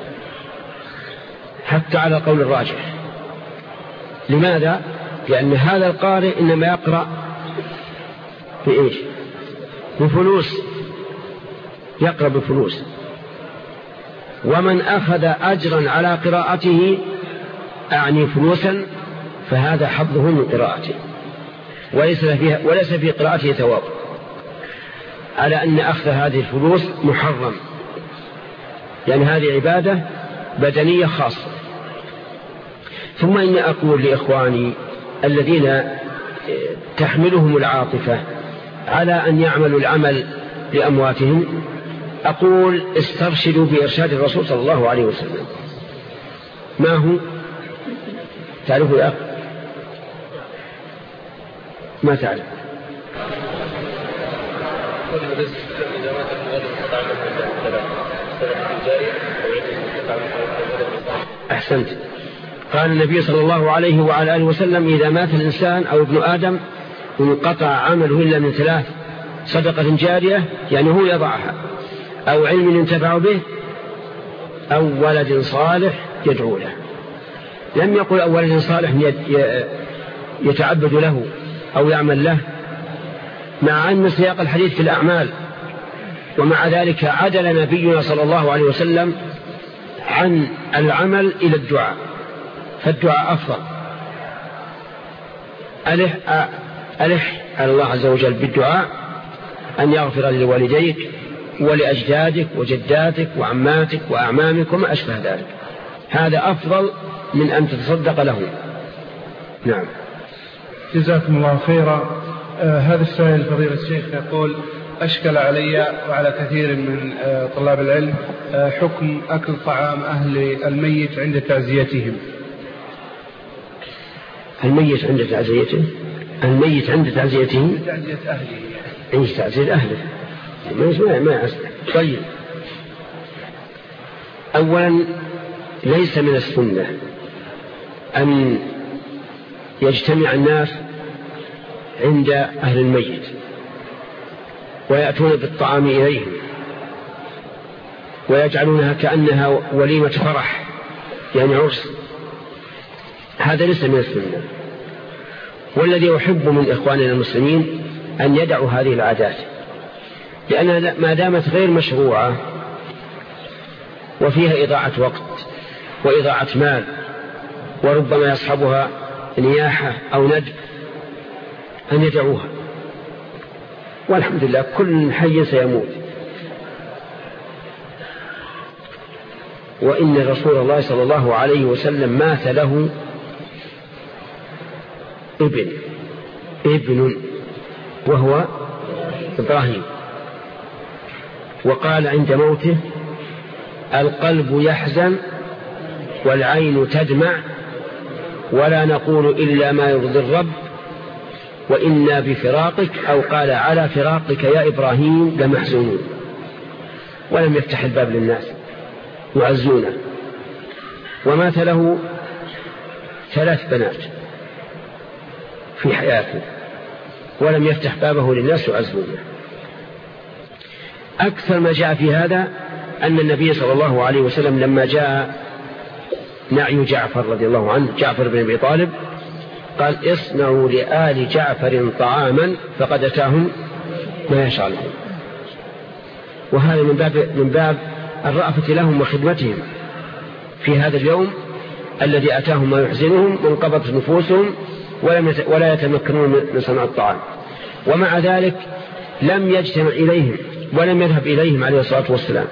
حتى على قول الراجح. لماذا؟ لأن هذا القارئ إنما يقرأ بإيش؟ بفلوس، يقرأ بفلوس. ومن أخذ أجرا على قراءته أعني فلوسا فهذا حظه من قراءته، وليس فيها وليس في قراءته ثواب، على أن أخذ هذه الفلوس محرم، يعني هذه عبادة بدنية خاصة. ثم إني أقول لإخواني الذين تحملهم العاطفة على أن يعملوا العمل لأمواتهم، أقول استرشدوا بإرشاد الرسول صلى الله عليه وسلم. ما هو؟ تعرفوا يا أخي؟ ما تعرف؟ أحسنت. قال النبي صلى الله عليه وعلى آله وسلم: إذا مات الإنسان أو ابن آدم انقطع عمله إلا من ثلاث: صدقة جارية يعني هو يضعها، أو علم ينتفع به، أو ولد صالح يدعو له. لم يقل أو ولد صالح يتعبد له أو يعمل له، مع أن سياق الحديث في الأعمال، ومع ذلك عدل نبينا صلى الله عليه وسلم عن العمل إلى الدعاء، فالدعاء أفضل. ألح, ألح على الله عز وجل بالدعاء أن يغفر لوالديك ولأجدادك وجداتك وعماتك وأعمامك وما أشبه ذلك، هذا أفضل من أن تتصدق له. نعم. جزاكم الله خيرا. آه هذا السائل فضيلة الشيخ يقول: أشكل علي وعلى كثير من آه طلاب العلم آه حكم أكل طعام أهل الميت عند تعزيتهم. الميت عند تعزيته الميت عند تعزيته تعزية أهله، عند تعزية أهله ما ما يعزل. طيب، أولا ليس من السنة أن يجتمع الناس عند أهل الميت ويأتون بالطعام إليهم ويجعلونها كأنها وليمة فرح، يعني عرس. هذا ليس من السنة. والذي أحب من إخواننا المسلمين أن يدعوا هذه العادات، لأنها ما دامت غير مشروعة وفيها إضاعة وقت وإضاعة مال، وربما يصحبها نياحة أو ندب، أن يدعوها. والحمد لله كل حي سيموت. وإن رسول الله صلى الله عليه وسلم مات له ابن ابن وهو إبراهيم، وقال عند موته: القلب يحزن والعين تدمع ولا نقول إلا ما يرضي الرب وإنا بفراقك، أو قال على فراقك يا إبراهيم لمحزونون. ولم يفتح الباب للناس يعزونه. ومات له ثلاث بنات في حياته ولم يفتح بابه للناس يعزونه. أكثر ما جاء في هذا أن النبي صلى الله عليه وسلم لما جاء نعي جعفر رضي الله عنه، جعفر بن أبي طالب، قال: اصنعوا لآل جعفر طعاما فقد أتاهم ما يشاء لهم. وهذا من باب, من باب الرأفة لهم وخدمتهم في هذا اليوم الذي أتاهم ما يحزنهم وانقبضت نفوسهم ولا يتمكنون من صنع الطعام. ومع ذلك لم يجتمع إليهم ولم يذهب إليهم عليه الصلاة والسلام.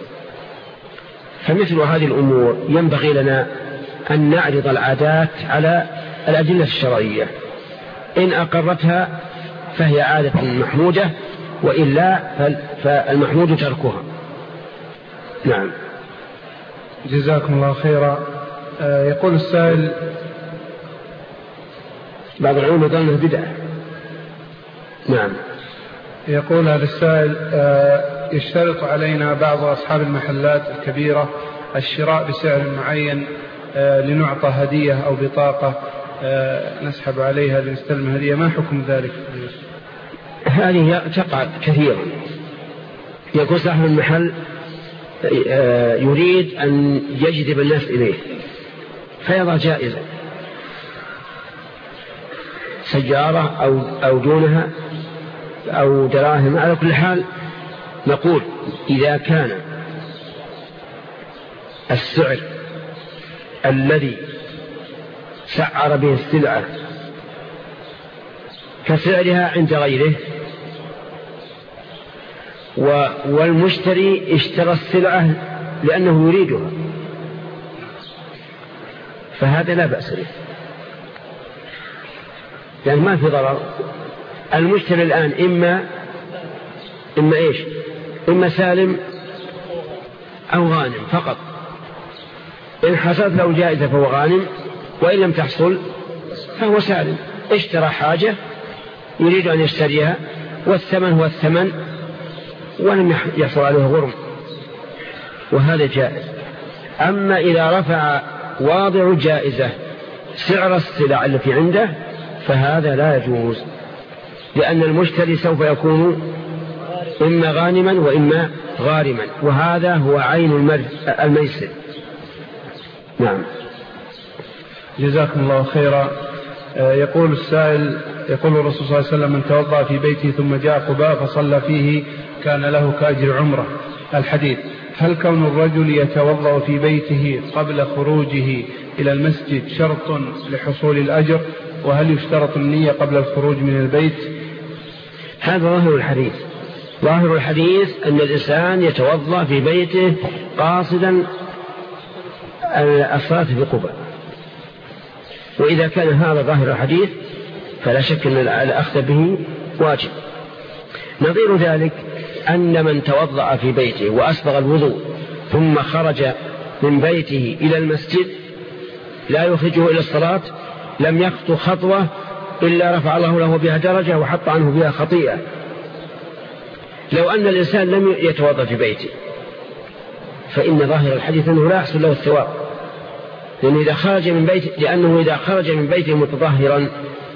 فمثل هذه الأمور ينبغي لنا أن نعرض العادات على الأدلة الشرعية، إن أقرتها فهي عادة محمودة، وإلا فالمحمود تركها. نعم. جزاكم الله خيرا. آه يقول السائل: بعض العلماء قال انه بدعة. نعم. يقول هذا السائل: آه يشترط علينا بعض أصحاب المحلات الكبيرة الشراء بسعر معين آه لنعطى هدية أو بطاقة آه نسحب عليها لنستلم هدية، ما حكم ذلك؟ هذه تقع كثيرا. يكون صاحب المحل يريد أن يجذب الناس إليه فيضع جائزة سيارة أو, أو دونها أو دراهم. على كل حال نقول إذا كان السعر الذي سعر به السلعة كسعرها عند غيره والمشتري اشترى السلعة لأنه يريدها فهذا لا بأس به، يعني ما في ضرر. المشتري الآن إما إما إيش إما سالم أو غانم فقط. إن حصلت له جائزة فهو غانم، وإن لم تحصل فهو سالم، اشترى حاجة يريد أن يشتريها والثمن هو الثمن ولم يحصل عليه غرم، وهذا جائز. أما إذا رفع واضع الجائزة سعر السلع التي عنده فهذا لا يجوز، لأن المشتري سوف يكون إما غانما وإما غارما، وهذا هو عين الميسر. نعم. جزاكم الله خيرا. يقول السائل، يقول الرسول صلى الله عليه وسلم: من توضأ في بيته ثم جاء قباء فصلى فيه كان له كأجر عمره. الحديث: هل كون الرجل يتوضأ في بيته قبل خروجه إلى المسجد شرط لحصول الأجر؟ وهل يشترط النية قبل الخروج من البيت؟ هذا ظاهر الحديث. ظاهر الحديث أن الإنسان يتوضأ في بيته قاصدا الصلاة في قباء، وإذا كان هذا ظاهر الحديث فلا شك أن الأخذ به واجب. نظير ذلك أن من توضأ في بيته وأسبغ الوضوء ثم خرج من بيته إلى المسجد لا يخرجه إلى الصلاة لم يخطو خطوة إلا رفع الله له بها درجة وحط عنه بها خطيئة. لو أن الإنسان لم يتوضأ في بيته فإن ظاهر الحديث أنه لا يحصل له الثواب، لأنه إذا خرج من بيته لأنه إذا خرج من بيته متطهرا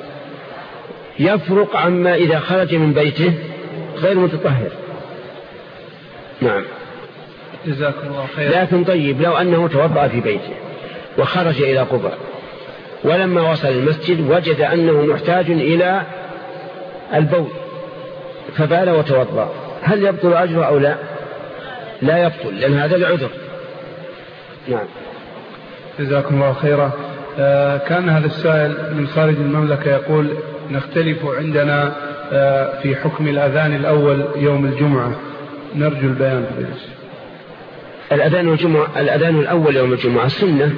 يفرق عما إذا خرج من بيته غير متطهر. نعم. جزاكم الله خير. لكن طيب لو أنه توضأ في بيته وخرج إلى قباء ولما وصل المسجد وجد أنه محتاج إلى البول فبال وتوضأ، هل يبطل أجره أو لا؟ لا يبطل، لأن هذا العذر. نعم. جزاكم الله خيرا. آه كان هذا السائل من خارج المملكة يقول: نختلف عندنا آه في حكم الأذان الأول يوم الجمعة، نرجو البيان. الأذان الجمعة الأذان الأول يوم الجمعة سنة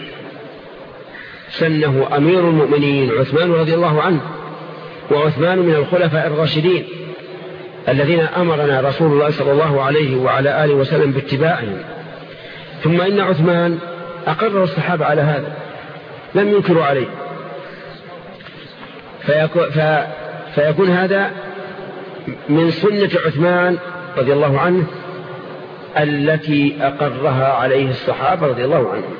سنه أمير المؤمنين عثمان رضي الله عنه، وعثمان من الخلفاء الراشدين الذين أمرنا رسول الله صلى الله عليه وعلى آله وسلم باتباعهم. ثم إن عثمان أقر الصحابة على هذا لم ينكروا عليه، فيكون, فيكون هذا من سنة عثمان رضي الله عنه التي أقرها عليه الصحابة رضي الله عنهم.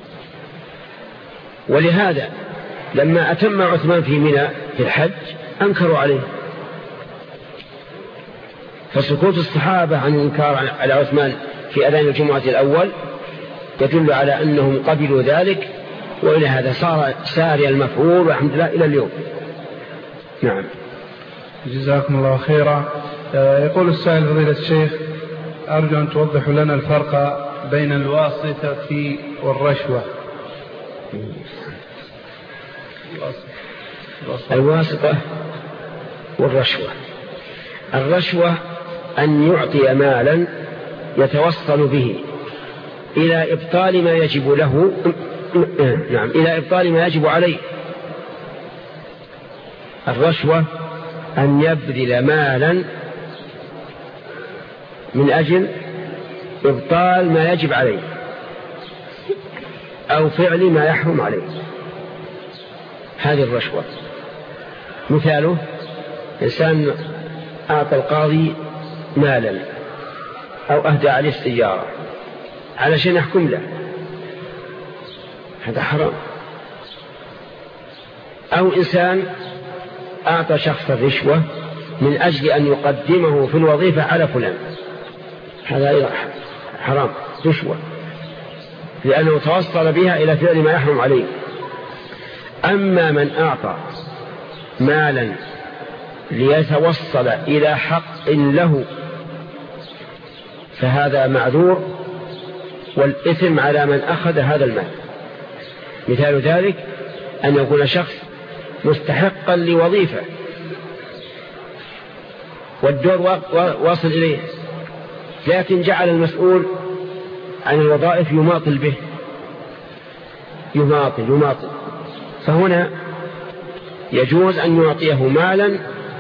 ولهذا لما أتم عثمان في منى في الحج أنكروا عليه، فسكوت الصحابة عن الإنكار على عثمان في أذان الجمعة الأول يدل على أنهم قبلوا ذلك، وإلى هذا صار ساري المفعول والحمد لله إلى اليوم. نعم. جزاكم الله خيرا. يقول السائل: فضيلة الشيخ، أرجو أن توضحوا لنا الفرق بين الواسطة والرشوة. الواسطة والرشوة: الرشوة أن يعطي مالا يتوصل به إلى إبطال ما يجب له نعم إلى إبطال ما يجب عليه. الرشوة أن يبذل مالا من أجل إبطال ما يجب عليه أو فعل ما يحرم عليه، هذه الرشوة. مثاله: إنسان أعطى القاضي مالا أو أهدى عليه السيارة علشان يحكم له، هذا حرام. أو إنسان أعطى شخص رشوة من أجل أن يقدمه في الوظيفة على فلان، هذا حرام رشوة، لأنه توصل بها إلى فعل ما يحرم عليه. أما من أعطى مالا ليتوصل إلى حق له فهذا معذور، والإثم على من أخذ هذا المال. مثال ذلك أن يكون شخص مستحقا لوظيفة والدور واصل إليه، لكن جعل المسؤول عن الوظائف يماطل به، يماطل يماطل فهنا يجوز أن يعطيه مالا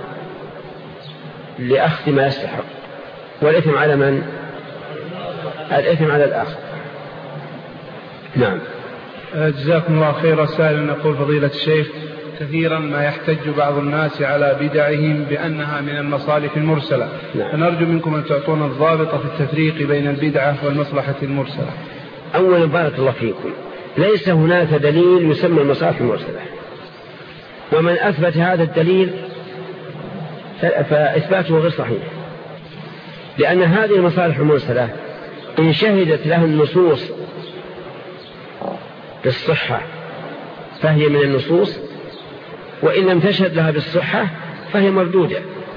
لأخذ ما يستحق، والإثم على من؟ الإثم على الآخر. نعم. جزاكم الله خيرا. سائل يقول فضيلة الشيخ: كثيرا ما يحتج بعض الناس على بدعهم بأنها من المصالح المرسلة، نعم. فنرجو منكم أن تعطونا الضابط في التفريق بين البدعة والمصلحة المرسلة. أولا بارك الله فيكم، ليس هناك دليل يسمى المصالح المرسلة، ومن أثبت هذا الدليل فإثباته غير صحيح، لأن هذه المصالح المرسلة إن شهدت لها النصوص بالصحة فهي من النصوص، وإن لم تشهد لها بالصحة فهي مردودة.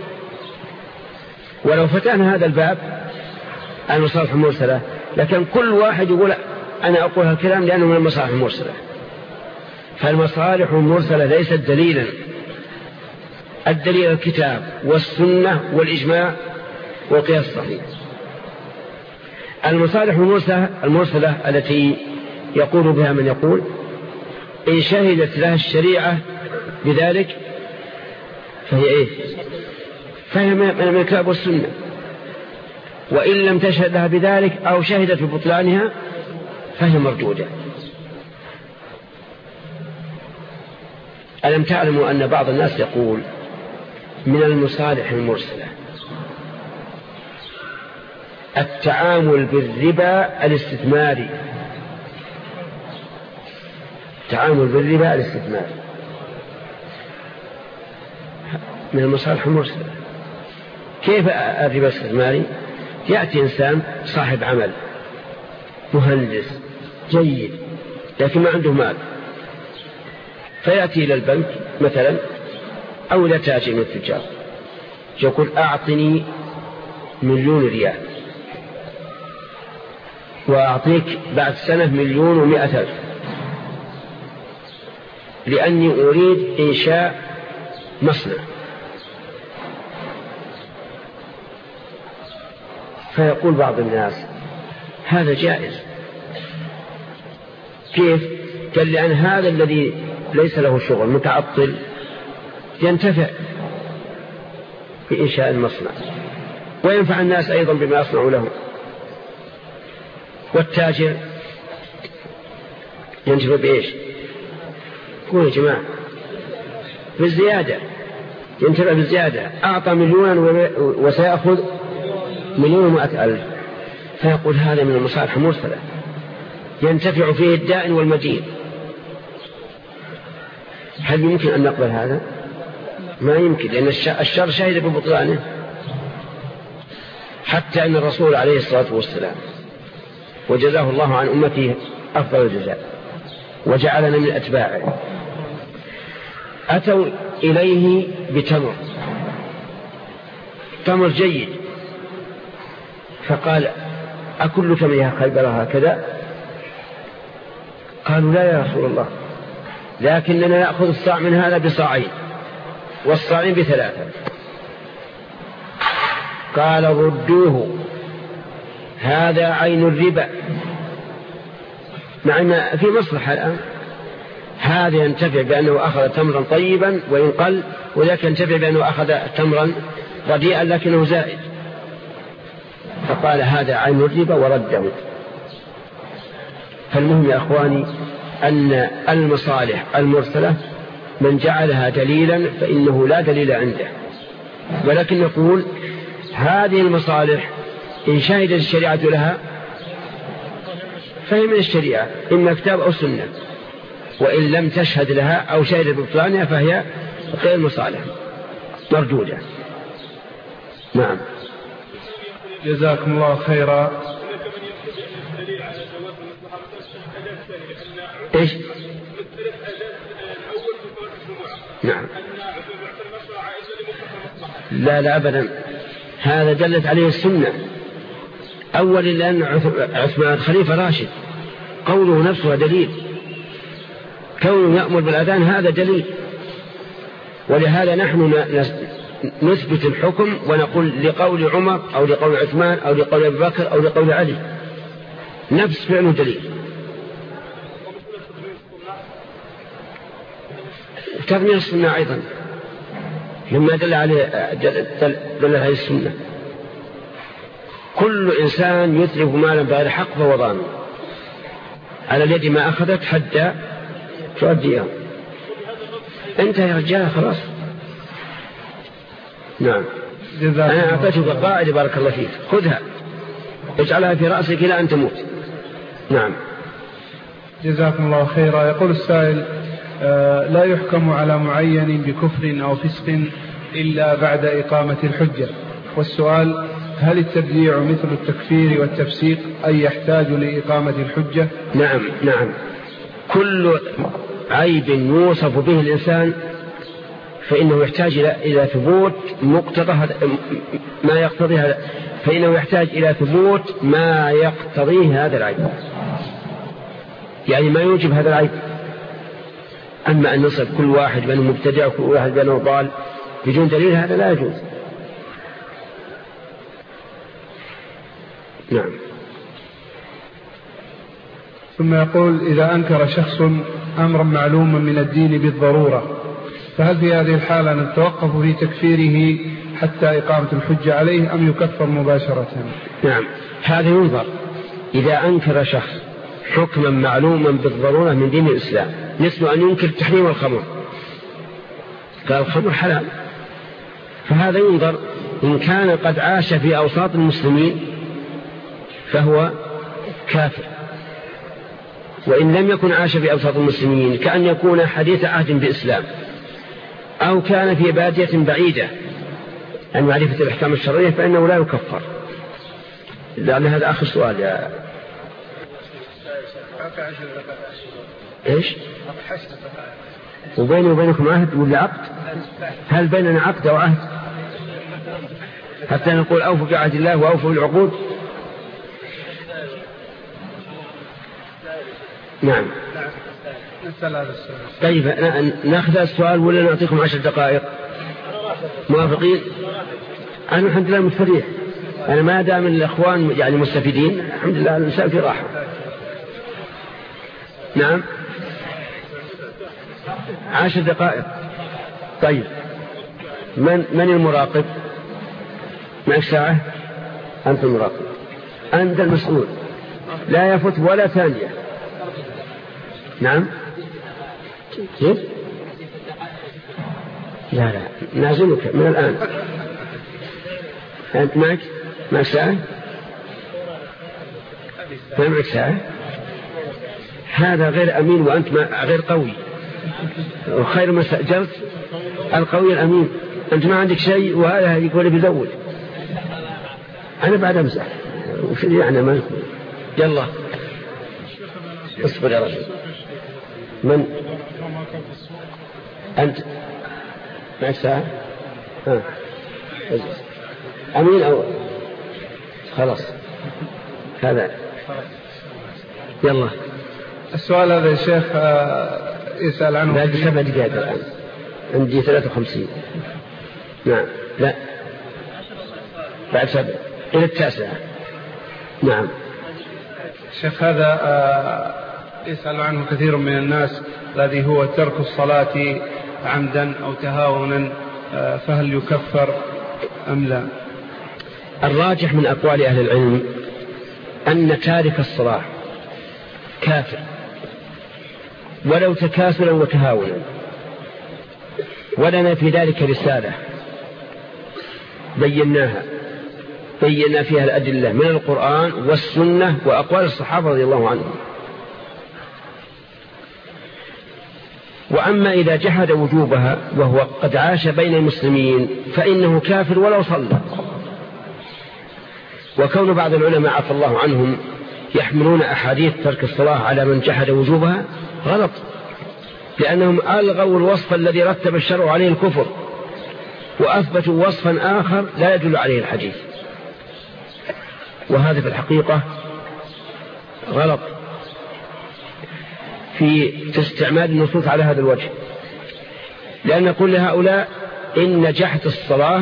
ولو فتحنا هذا الباب المصالح المرسلة لكن كل واحد يقول أنا أقول هالكلام لأنه من المصالح المرسلة. فالمصالح المرسلة ليست دليلا، الدليل الكتاب والسنة والإجماع والقياس الصحيح. المصالح المرسلة, المرسلة التي يقول بها من يقول إن شهدت لها الشريعة بذلك فهي إيه؟ فهي من الكتاب والسنة، وإن لم تشهد لها بذلك أو شهدت ببطلانها فهي مردودة. ألم تعلموا أن بعض الناس يقول من المصالح المرسلة التعامل بالربا الاستثماري، التعامل بالربا الاستثماري من المصالح المرسلة. كيف الربا الاستثماري؟ يأتي إنسان صاحب عمل مهندس جيد لكن ما عنده مال، فيأتي إلى البنك مثلا أو إلى تاجر من التجار يقول أعطني مليون ريال وأعطيك بعد سنة مليون ومائة ألف لأني أريد إنشاء مصنع. فيقول بعض الناس هذا جائز. كيف؟ قال لأن هذا الذي ليس له شغل متعطل ينتفع بإنشاء المصنع وينفع الناس أيضا بما يصنع له، والتاجر ينتفع بإيش؟ قولوا يا جماعة بالزيادة، ينتفع بالزيادة. أعطى مليونا وسيأخذ مليون ومائة ألف، فيقول هذا من المصالح المرسلة ينتفع فيه الدائن والمدين. هل يمكن أن نقبل هذا؟ ما يمكن، لأن الشر شهد ببطلانه. حتى أن الرسول عليه الصلاة والسلام وجزاه الله عن أمته أفضل الجزاء وجعلنا من أتباعه أتوا إليه بتمر تمر جيد، فقال أكل تمرها خيبر هكذا؟ قالوا لا يا رسول الله، لكننا نأخذ الصاع من هذا بصاعين والصاعين بثلاثة. قال ردوه، هذا عين الربا، مع أن في مصلحة الآن. هذا ينتفع بأنه أخذ تمرا طيبا وإن قل، وذاك ينتفع بأنه أخذ تمرا رديئا لكنه زائد. فقال هذا عين الربا ورده. فالمهم يا أخواني أن المصالح المرسلة من جعلها دليلا فإنه لا دليل عنده، ولكن نقول هذه المصالح إن شهدت الشريعة لها فهي من الشريعة إما كتاب أو سنة، وإن لم تشهد لها أو شهد ببطلانها فهي غير مصالح مردودة. نعم. جزاكم الله خيرا. إيش؟ نعم. لا لا أبدا، هذا دلت عليه السنة. أولا لأن عثمان خليفة راشد، قوله نفسه دليل، كونه يأمر بالأذان هذا دليل. ولهذا نحن نثبت الحكم ونقول لقول عمر أو لقول عثمان أو لقول أبي بكر أو لقول علي، نفس فعله دليل. تغمير السنة أيضا لما دل عليه دل, دل عليه السنة. كل إنسان يتلف مالا بغير حق فهو ضامن، على اليد ما أخذت حتى تؤديها. أنت يا رجال خلاص. نعم. أنا أعطيتك قاعدة بارك الله فيك، خذها اجعلها في رأسك إلى أن تموت. نعم. جزاكم الله خيرا. يقول السائل: آه لا يحكم على معين بكفر أو فسق إلا بعد إقامة الحجة. والسؤال: هل التبديع مثل التكفير والتفسيق أي يحتاج لإقامة الحجة؟ نعم نعم. كل عيب يوصف به الإنسان فإنه يحتاج إلى ثبوت مقتضى ما يقتضي هذا، فإنه يحتاج إلى ثبوت ما يقتضيه هذا العيب، يعني ما يوجب هذا العيب. أما أن نصف كل واحد بأنه مبتدع وكل واحد بأنه ضال بدون دليل هذا لا يجوز. نعم. ثم يقول: إذا أنكر شخص أمرا معلوما من الدين بالضرورة، فهل في هذه الحالة نتوقف في تكفيره حتى إقامة الحجة عليه أم يكفر مباشرة؟ نعم، هذا ينظر. إذا أنكر شخص حكما معلوما بالضرورة من دين الإسلام، مثل أن ينكر تحريم الخمر، قال الخمر حلال، فهذا ينظر. إن كان قد عاش في أوساط المسلمين فهو كافر، وإن لم يكن عاش في أوساط المسلمين كأن يكون حديث عهد بإسلام، أو كان في بادية بعيدة عن معرفة الأحكام الشرعية فإنه لا يكفر. لأن هذا آخر سؤال يا إيش؟ وبيني وبينكم عهد ولا عقد؟ هل بيننا عقد أو عهد حتى نقول أوفوا بعهد الله وأوفوا بالعقود؟ نعم. طيب نأخذ السؤال ولا نعطيكم عشر دقائق؟ موافقين؟ أنا الحمد لله مستريح، أنا ما دام الأخوان يعني مستفيدين الحمد لله الإنسان في راحة. نعم، عشر دقائق. طيب من من المراقب؟ معك ساعة؟ أنت المراقب، أنت المسؤول، لا يفوت ولا ثانية. نعم. كيف؟ لا لا نعزمك من الآن. أنت معك معك ساعة؟ ما معك ساعة؟ هذا غير أمين وأنت غير قوي، وخير ما استأجرت القوي الأمين. أنت ما عندك شيء وهذا يقول بيزود. أنا بعد أمزح وش اللي يعني ما يلا اصبر يا رجل. من أنت معك ساعة؟ ها. أمين أو خلاص هذا يلا. السؤال هذا يا شيخ يسأل عنه بعد سبع دقائق الآن، عندي ثلاثة وخمسين. نعم لا بعد سبع إلى التاسعة. نعم. شيخ هذا يسأل عنه كثير من الناس، الذي هو ترك الصلاة عمدا أو تهاونا، فهل يكفر أم لا؟ الراجح من أقوال أهل العلم أن تارك الصلاة كافر ولو تكاسلا وتهاونا، ولنا في ذلك رسالة بيناها بينا فيها الأدلة من القرآن والسنة وأقوال الصحابة رضي الله عنهم. وأما إذا جحد وجوبها وهو قد عاش بين المسلمين فإنه كافر ولو صلى، وكون بعض العلماء عفى الله عنهم يحملون أحاديث ترك الصلاة على من جحد وجوبها غلط، لأنهم ألغوا الوصف الذي رتب الشرع عليه الكفر وأثبتوا وصفا آخر لا يدل عليه الحديث، وهذا في الحقيقة غلط في استعمال النصوص على هذا الوجه، لأن نقول لهؤلاء إن جحد الصلاة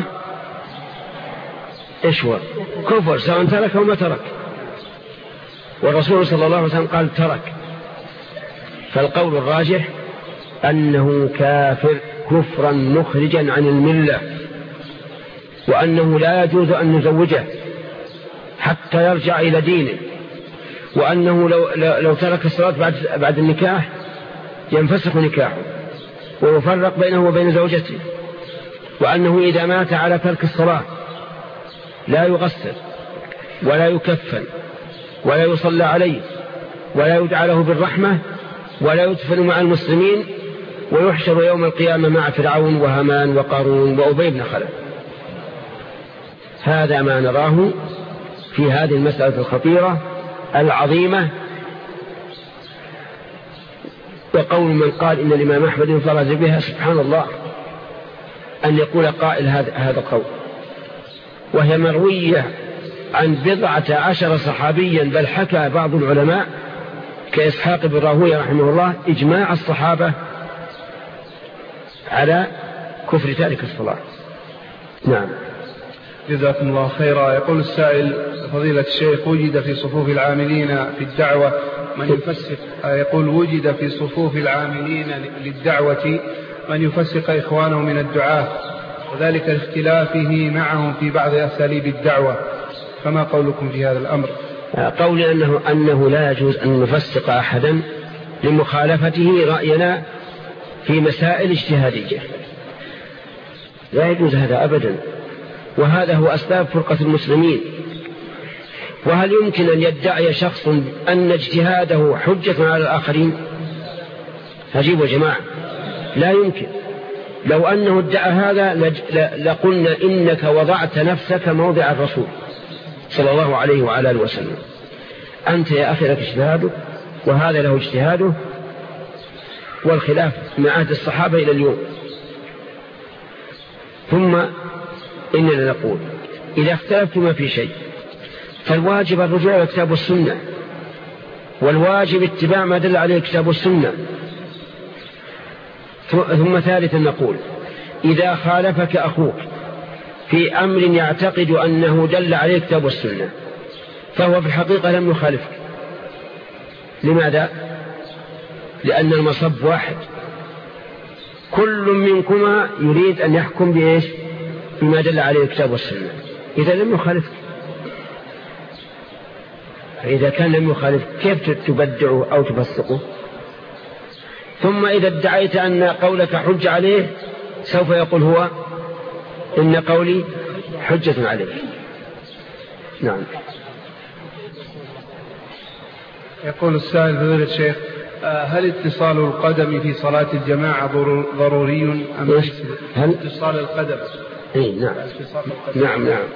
إيش هو؟ كفر سواء ترك أو ما ترك، والرسول صلى الله عليه وسلم قال ترك، فالقول الراجح أنه كافر كفرا مخرجا عن الملة، وأنه لا يجوز أن نزوجه حتى يرجع إلى دينه، وأنه لو, لو ترك الصلاة بعد, بعد النكاح ينفسخ نكاحه ويفرق بينه وبين زوجته، وأنه إذا مات على ترك الصلاة لا يغسل ولا يكفن ولا يصلى عليه ولا يدعى له بالرحمة ولا يدفن مع المسلمين، ويحشر يوم القيامة مع فرعون وهامان وقارون وأبي بن خلف. هذا ما نراه في هذه المسألة الخطيرة العظيمة. وقول من قال إن الإمام أحمد انفرد بها، سبحان الله أن يقول قائل هذا القول، وهي مروية عن بضعة عشر صحابيا، بل حكى بعض العلماء كإسحاق بن راهويه رحمه الله إجماع الصحابة على كفر تارك الصلاة. نعم. جزاكم الله خيرا. يقول السائل: فضيلة الشيخ، وجد في صفوف العاملين في الدعوة من يفسق يقول وجد في صفوف العاملين للدعوة من يفسق إخوانه من الدعاة، وذلك لاختلافه معهم في بعض أساليب الدعوة، فما قولكم في هذا الأمر؟ قولي أنه, أنه لا يجوز أن نفسق أحدا لمخالفته رأينا في مسائل اجتهادية، لا يجوز هذا أبدا، وهذا هو أسباب فرقة المسلمين. وهل يمكن أن يدعي شخص أن اجتهاده حجة على الآخرين؟ هجيبوا يا جماعة، لا يمكن. لو أنه ادعى هذا لقلنا إنك وضعت نفسك موضع الرسول صلى الله عليه وعلى آله وسلم. أنت يا أخي لك اجتهاده وهذا له اجتهاده، والخلاف من عهد الصحابة إلى اليوم. ثم إننا نقول إذا اختلفتما في شيء فالواجب الرجوع إلى كتاب والسنة، والواجب اتباع ما دل عليه كتاب والسنة. ثم ثالثا نقول إذا خالفك أخوك في أمر يعتقد أنه دل عليه كتاب والسنة فهو في الحقيقة لم يخالفك. لماذا؟ لأن المصب واحد، كل منكما يريد أن يحكم بإيش؟ بما دل عليه الكتاب والسنة، إذا لم يخالفك. إذا كان لم يخالف كيف تبدعه أو تفسقه؟ ثم إذا ادعيت أن قولك حج عليه سوف يقول هو إن قولي حجة عليه. نعم. يقول السائل: فضيلة الشيخ، هل اتصال القدم في صلاة الجماعة ضروري أم ليس؟ هل اتصال القدم؟ إيه نعم. نعم نعم.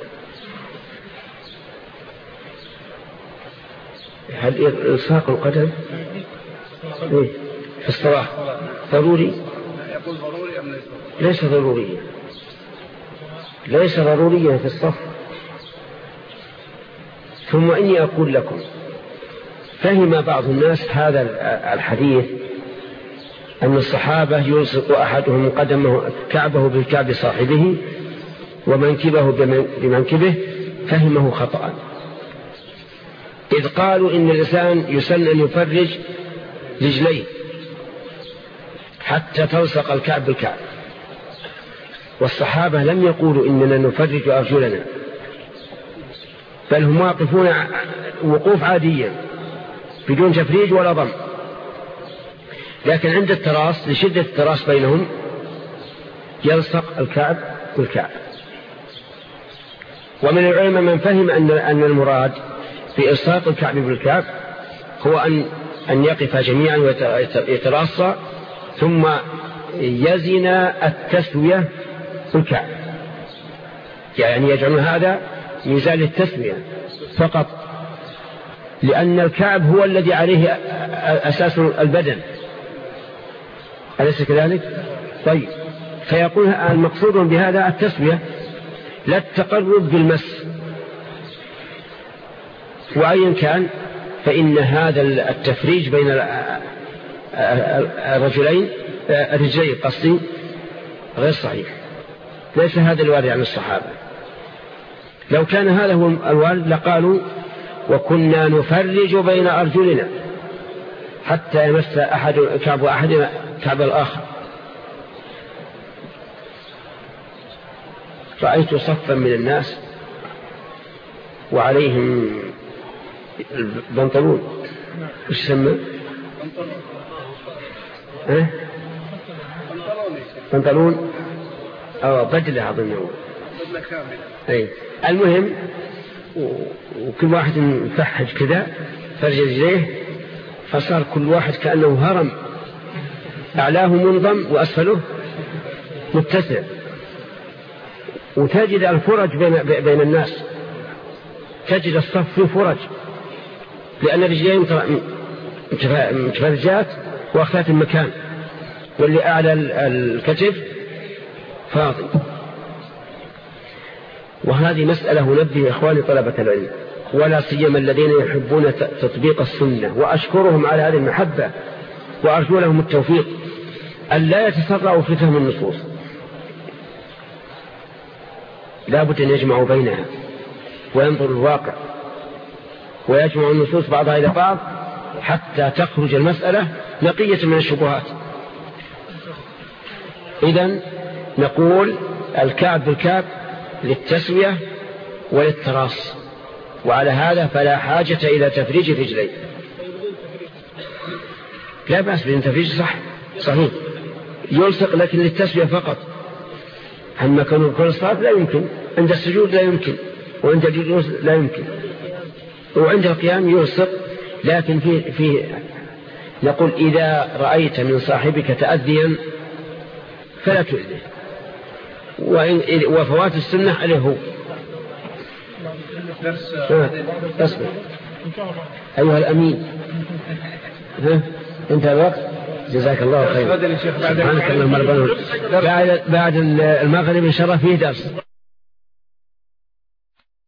هل إلصاق القدم إيه في الصلاة ضروري؟ يقول ضروري أم ليس؟ ليس ضروريا، ليس ضروريا في الصف. ثم إني أقول لكم فهم بعض الناس هذا الحديث أن الصحابة يلصق أحدهم قدمه كعبه بالكعب صاحبه ومنكبه بمنكبه، فهمه خطأ، إذ قالوا إن الإنسان يسن أن يفرج رجليه حتى تلصق الكعب بالكعب، والصحابة لم يقولوا إننا نفرج أرجلنا، بل هم واقفون وقوف عاديا بدون تفريج ولا ضم، لكن عند التراص لشدة التراص بينهم يلصق الكعب بالكعب. ومن العلماء من فهم أن أن المراد في إلصاق الكعب بالكعب هو أن أن يقف جميعا ويتراصا ثم يزن التسوية بالكعب، يعني يجعل هذا ميزان التسوية فقط، لأن الكعب هو الذي عليه أساس البدن، أليس كذلك؟ طيب، فيقول المقصود بهذا التسوية لا التقرب بالمس، وأيا كان فإن هذا التفريج بين الرجلين الرجلين قصدي غير صحيح، ليس هذا الوارد عن الصحابة. لو كان هذا هو الوارد لقالوا وكنا نفرج بين أرجلنا حتى يمس أحد كعب أحدنا كعب الآخر. رأيت صفا من الناس وعليهم البنطلون، وش يسمى؟ أه؟ بنطلون أو بدلة أظن. أي المهم، وكل واحد مفحج كذا فرج رجليه، فصار كل واحد كأنه هرم، أعلاه منضم وأسفله متسع، وتجد الفرج بين, بين الناس، تجد الصف فيه فرج، لأن الرجلين متفرجات واخذات المكان، واللي أعلى الكتف فاضي. وهذه مسألة نبه إخواني طلبة العلم، ولا سيما الذين يحبون تطبيق السنة، وأشكرهم على هذه المحبة وأرجو لهم التوفيق، أن لا يتسرعوا في فهم النصوص، لا بد أن يجمعوا بينها وينظر الواقع ويجمع النصوص بعضها إلى بعض حتى تخرج المسألة نقية من الشبهات. إذن نقول الكعب بالكعب للتسوية وللتراص، وعلى هذا فلا حاجة إلى تفريج الرجلين. لا بأس بالتفريج، صح صحيح يلصق، لكن للتسوية فقط. أما كون كل الصلاة لا يمكن، عند السجود لا يمكن، وعند الجلوس لا يمكن، وعند القيام يلصق. لكن في في نقول إذا رأيت من صاحبك تأذيا فلا تؤذيه، وفوات السنة عليه هو. أصبر أيها الأمين، ها انت الوقت، جزاك الله خير. سبحانك اللهم ربنا، بعد بعد المغرب إن شاء الله فيه درس.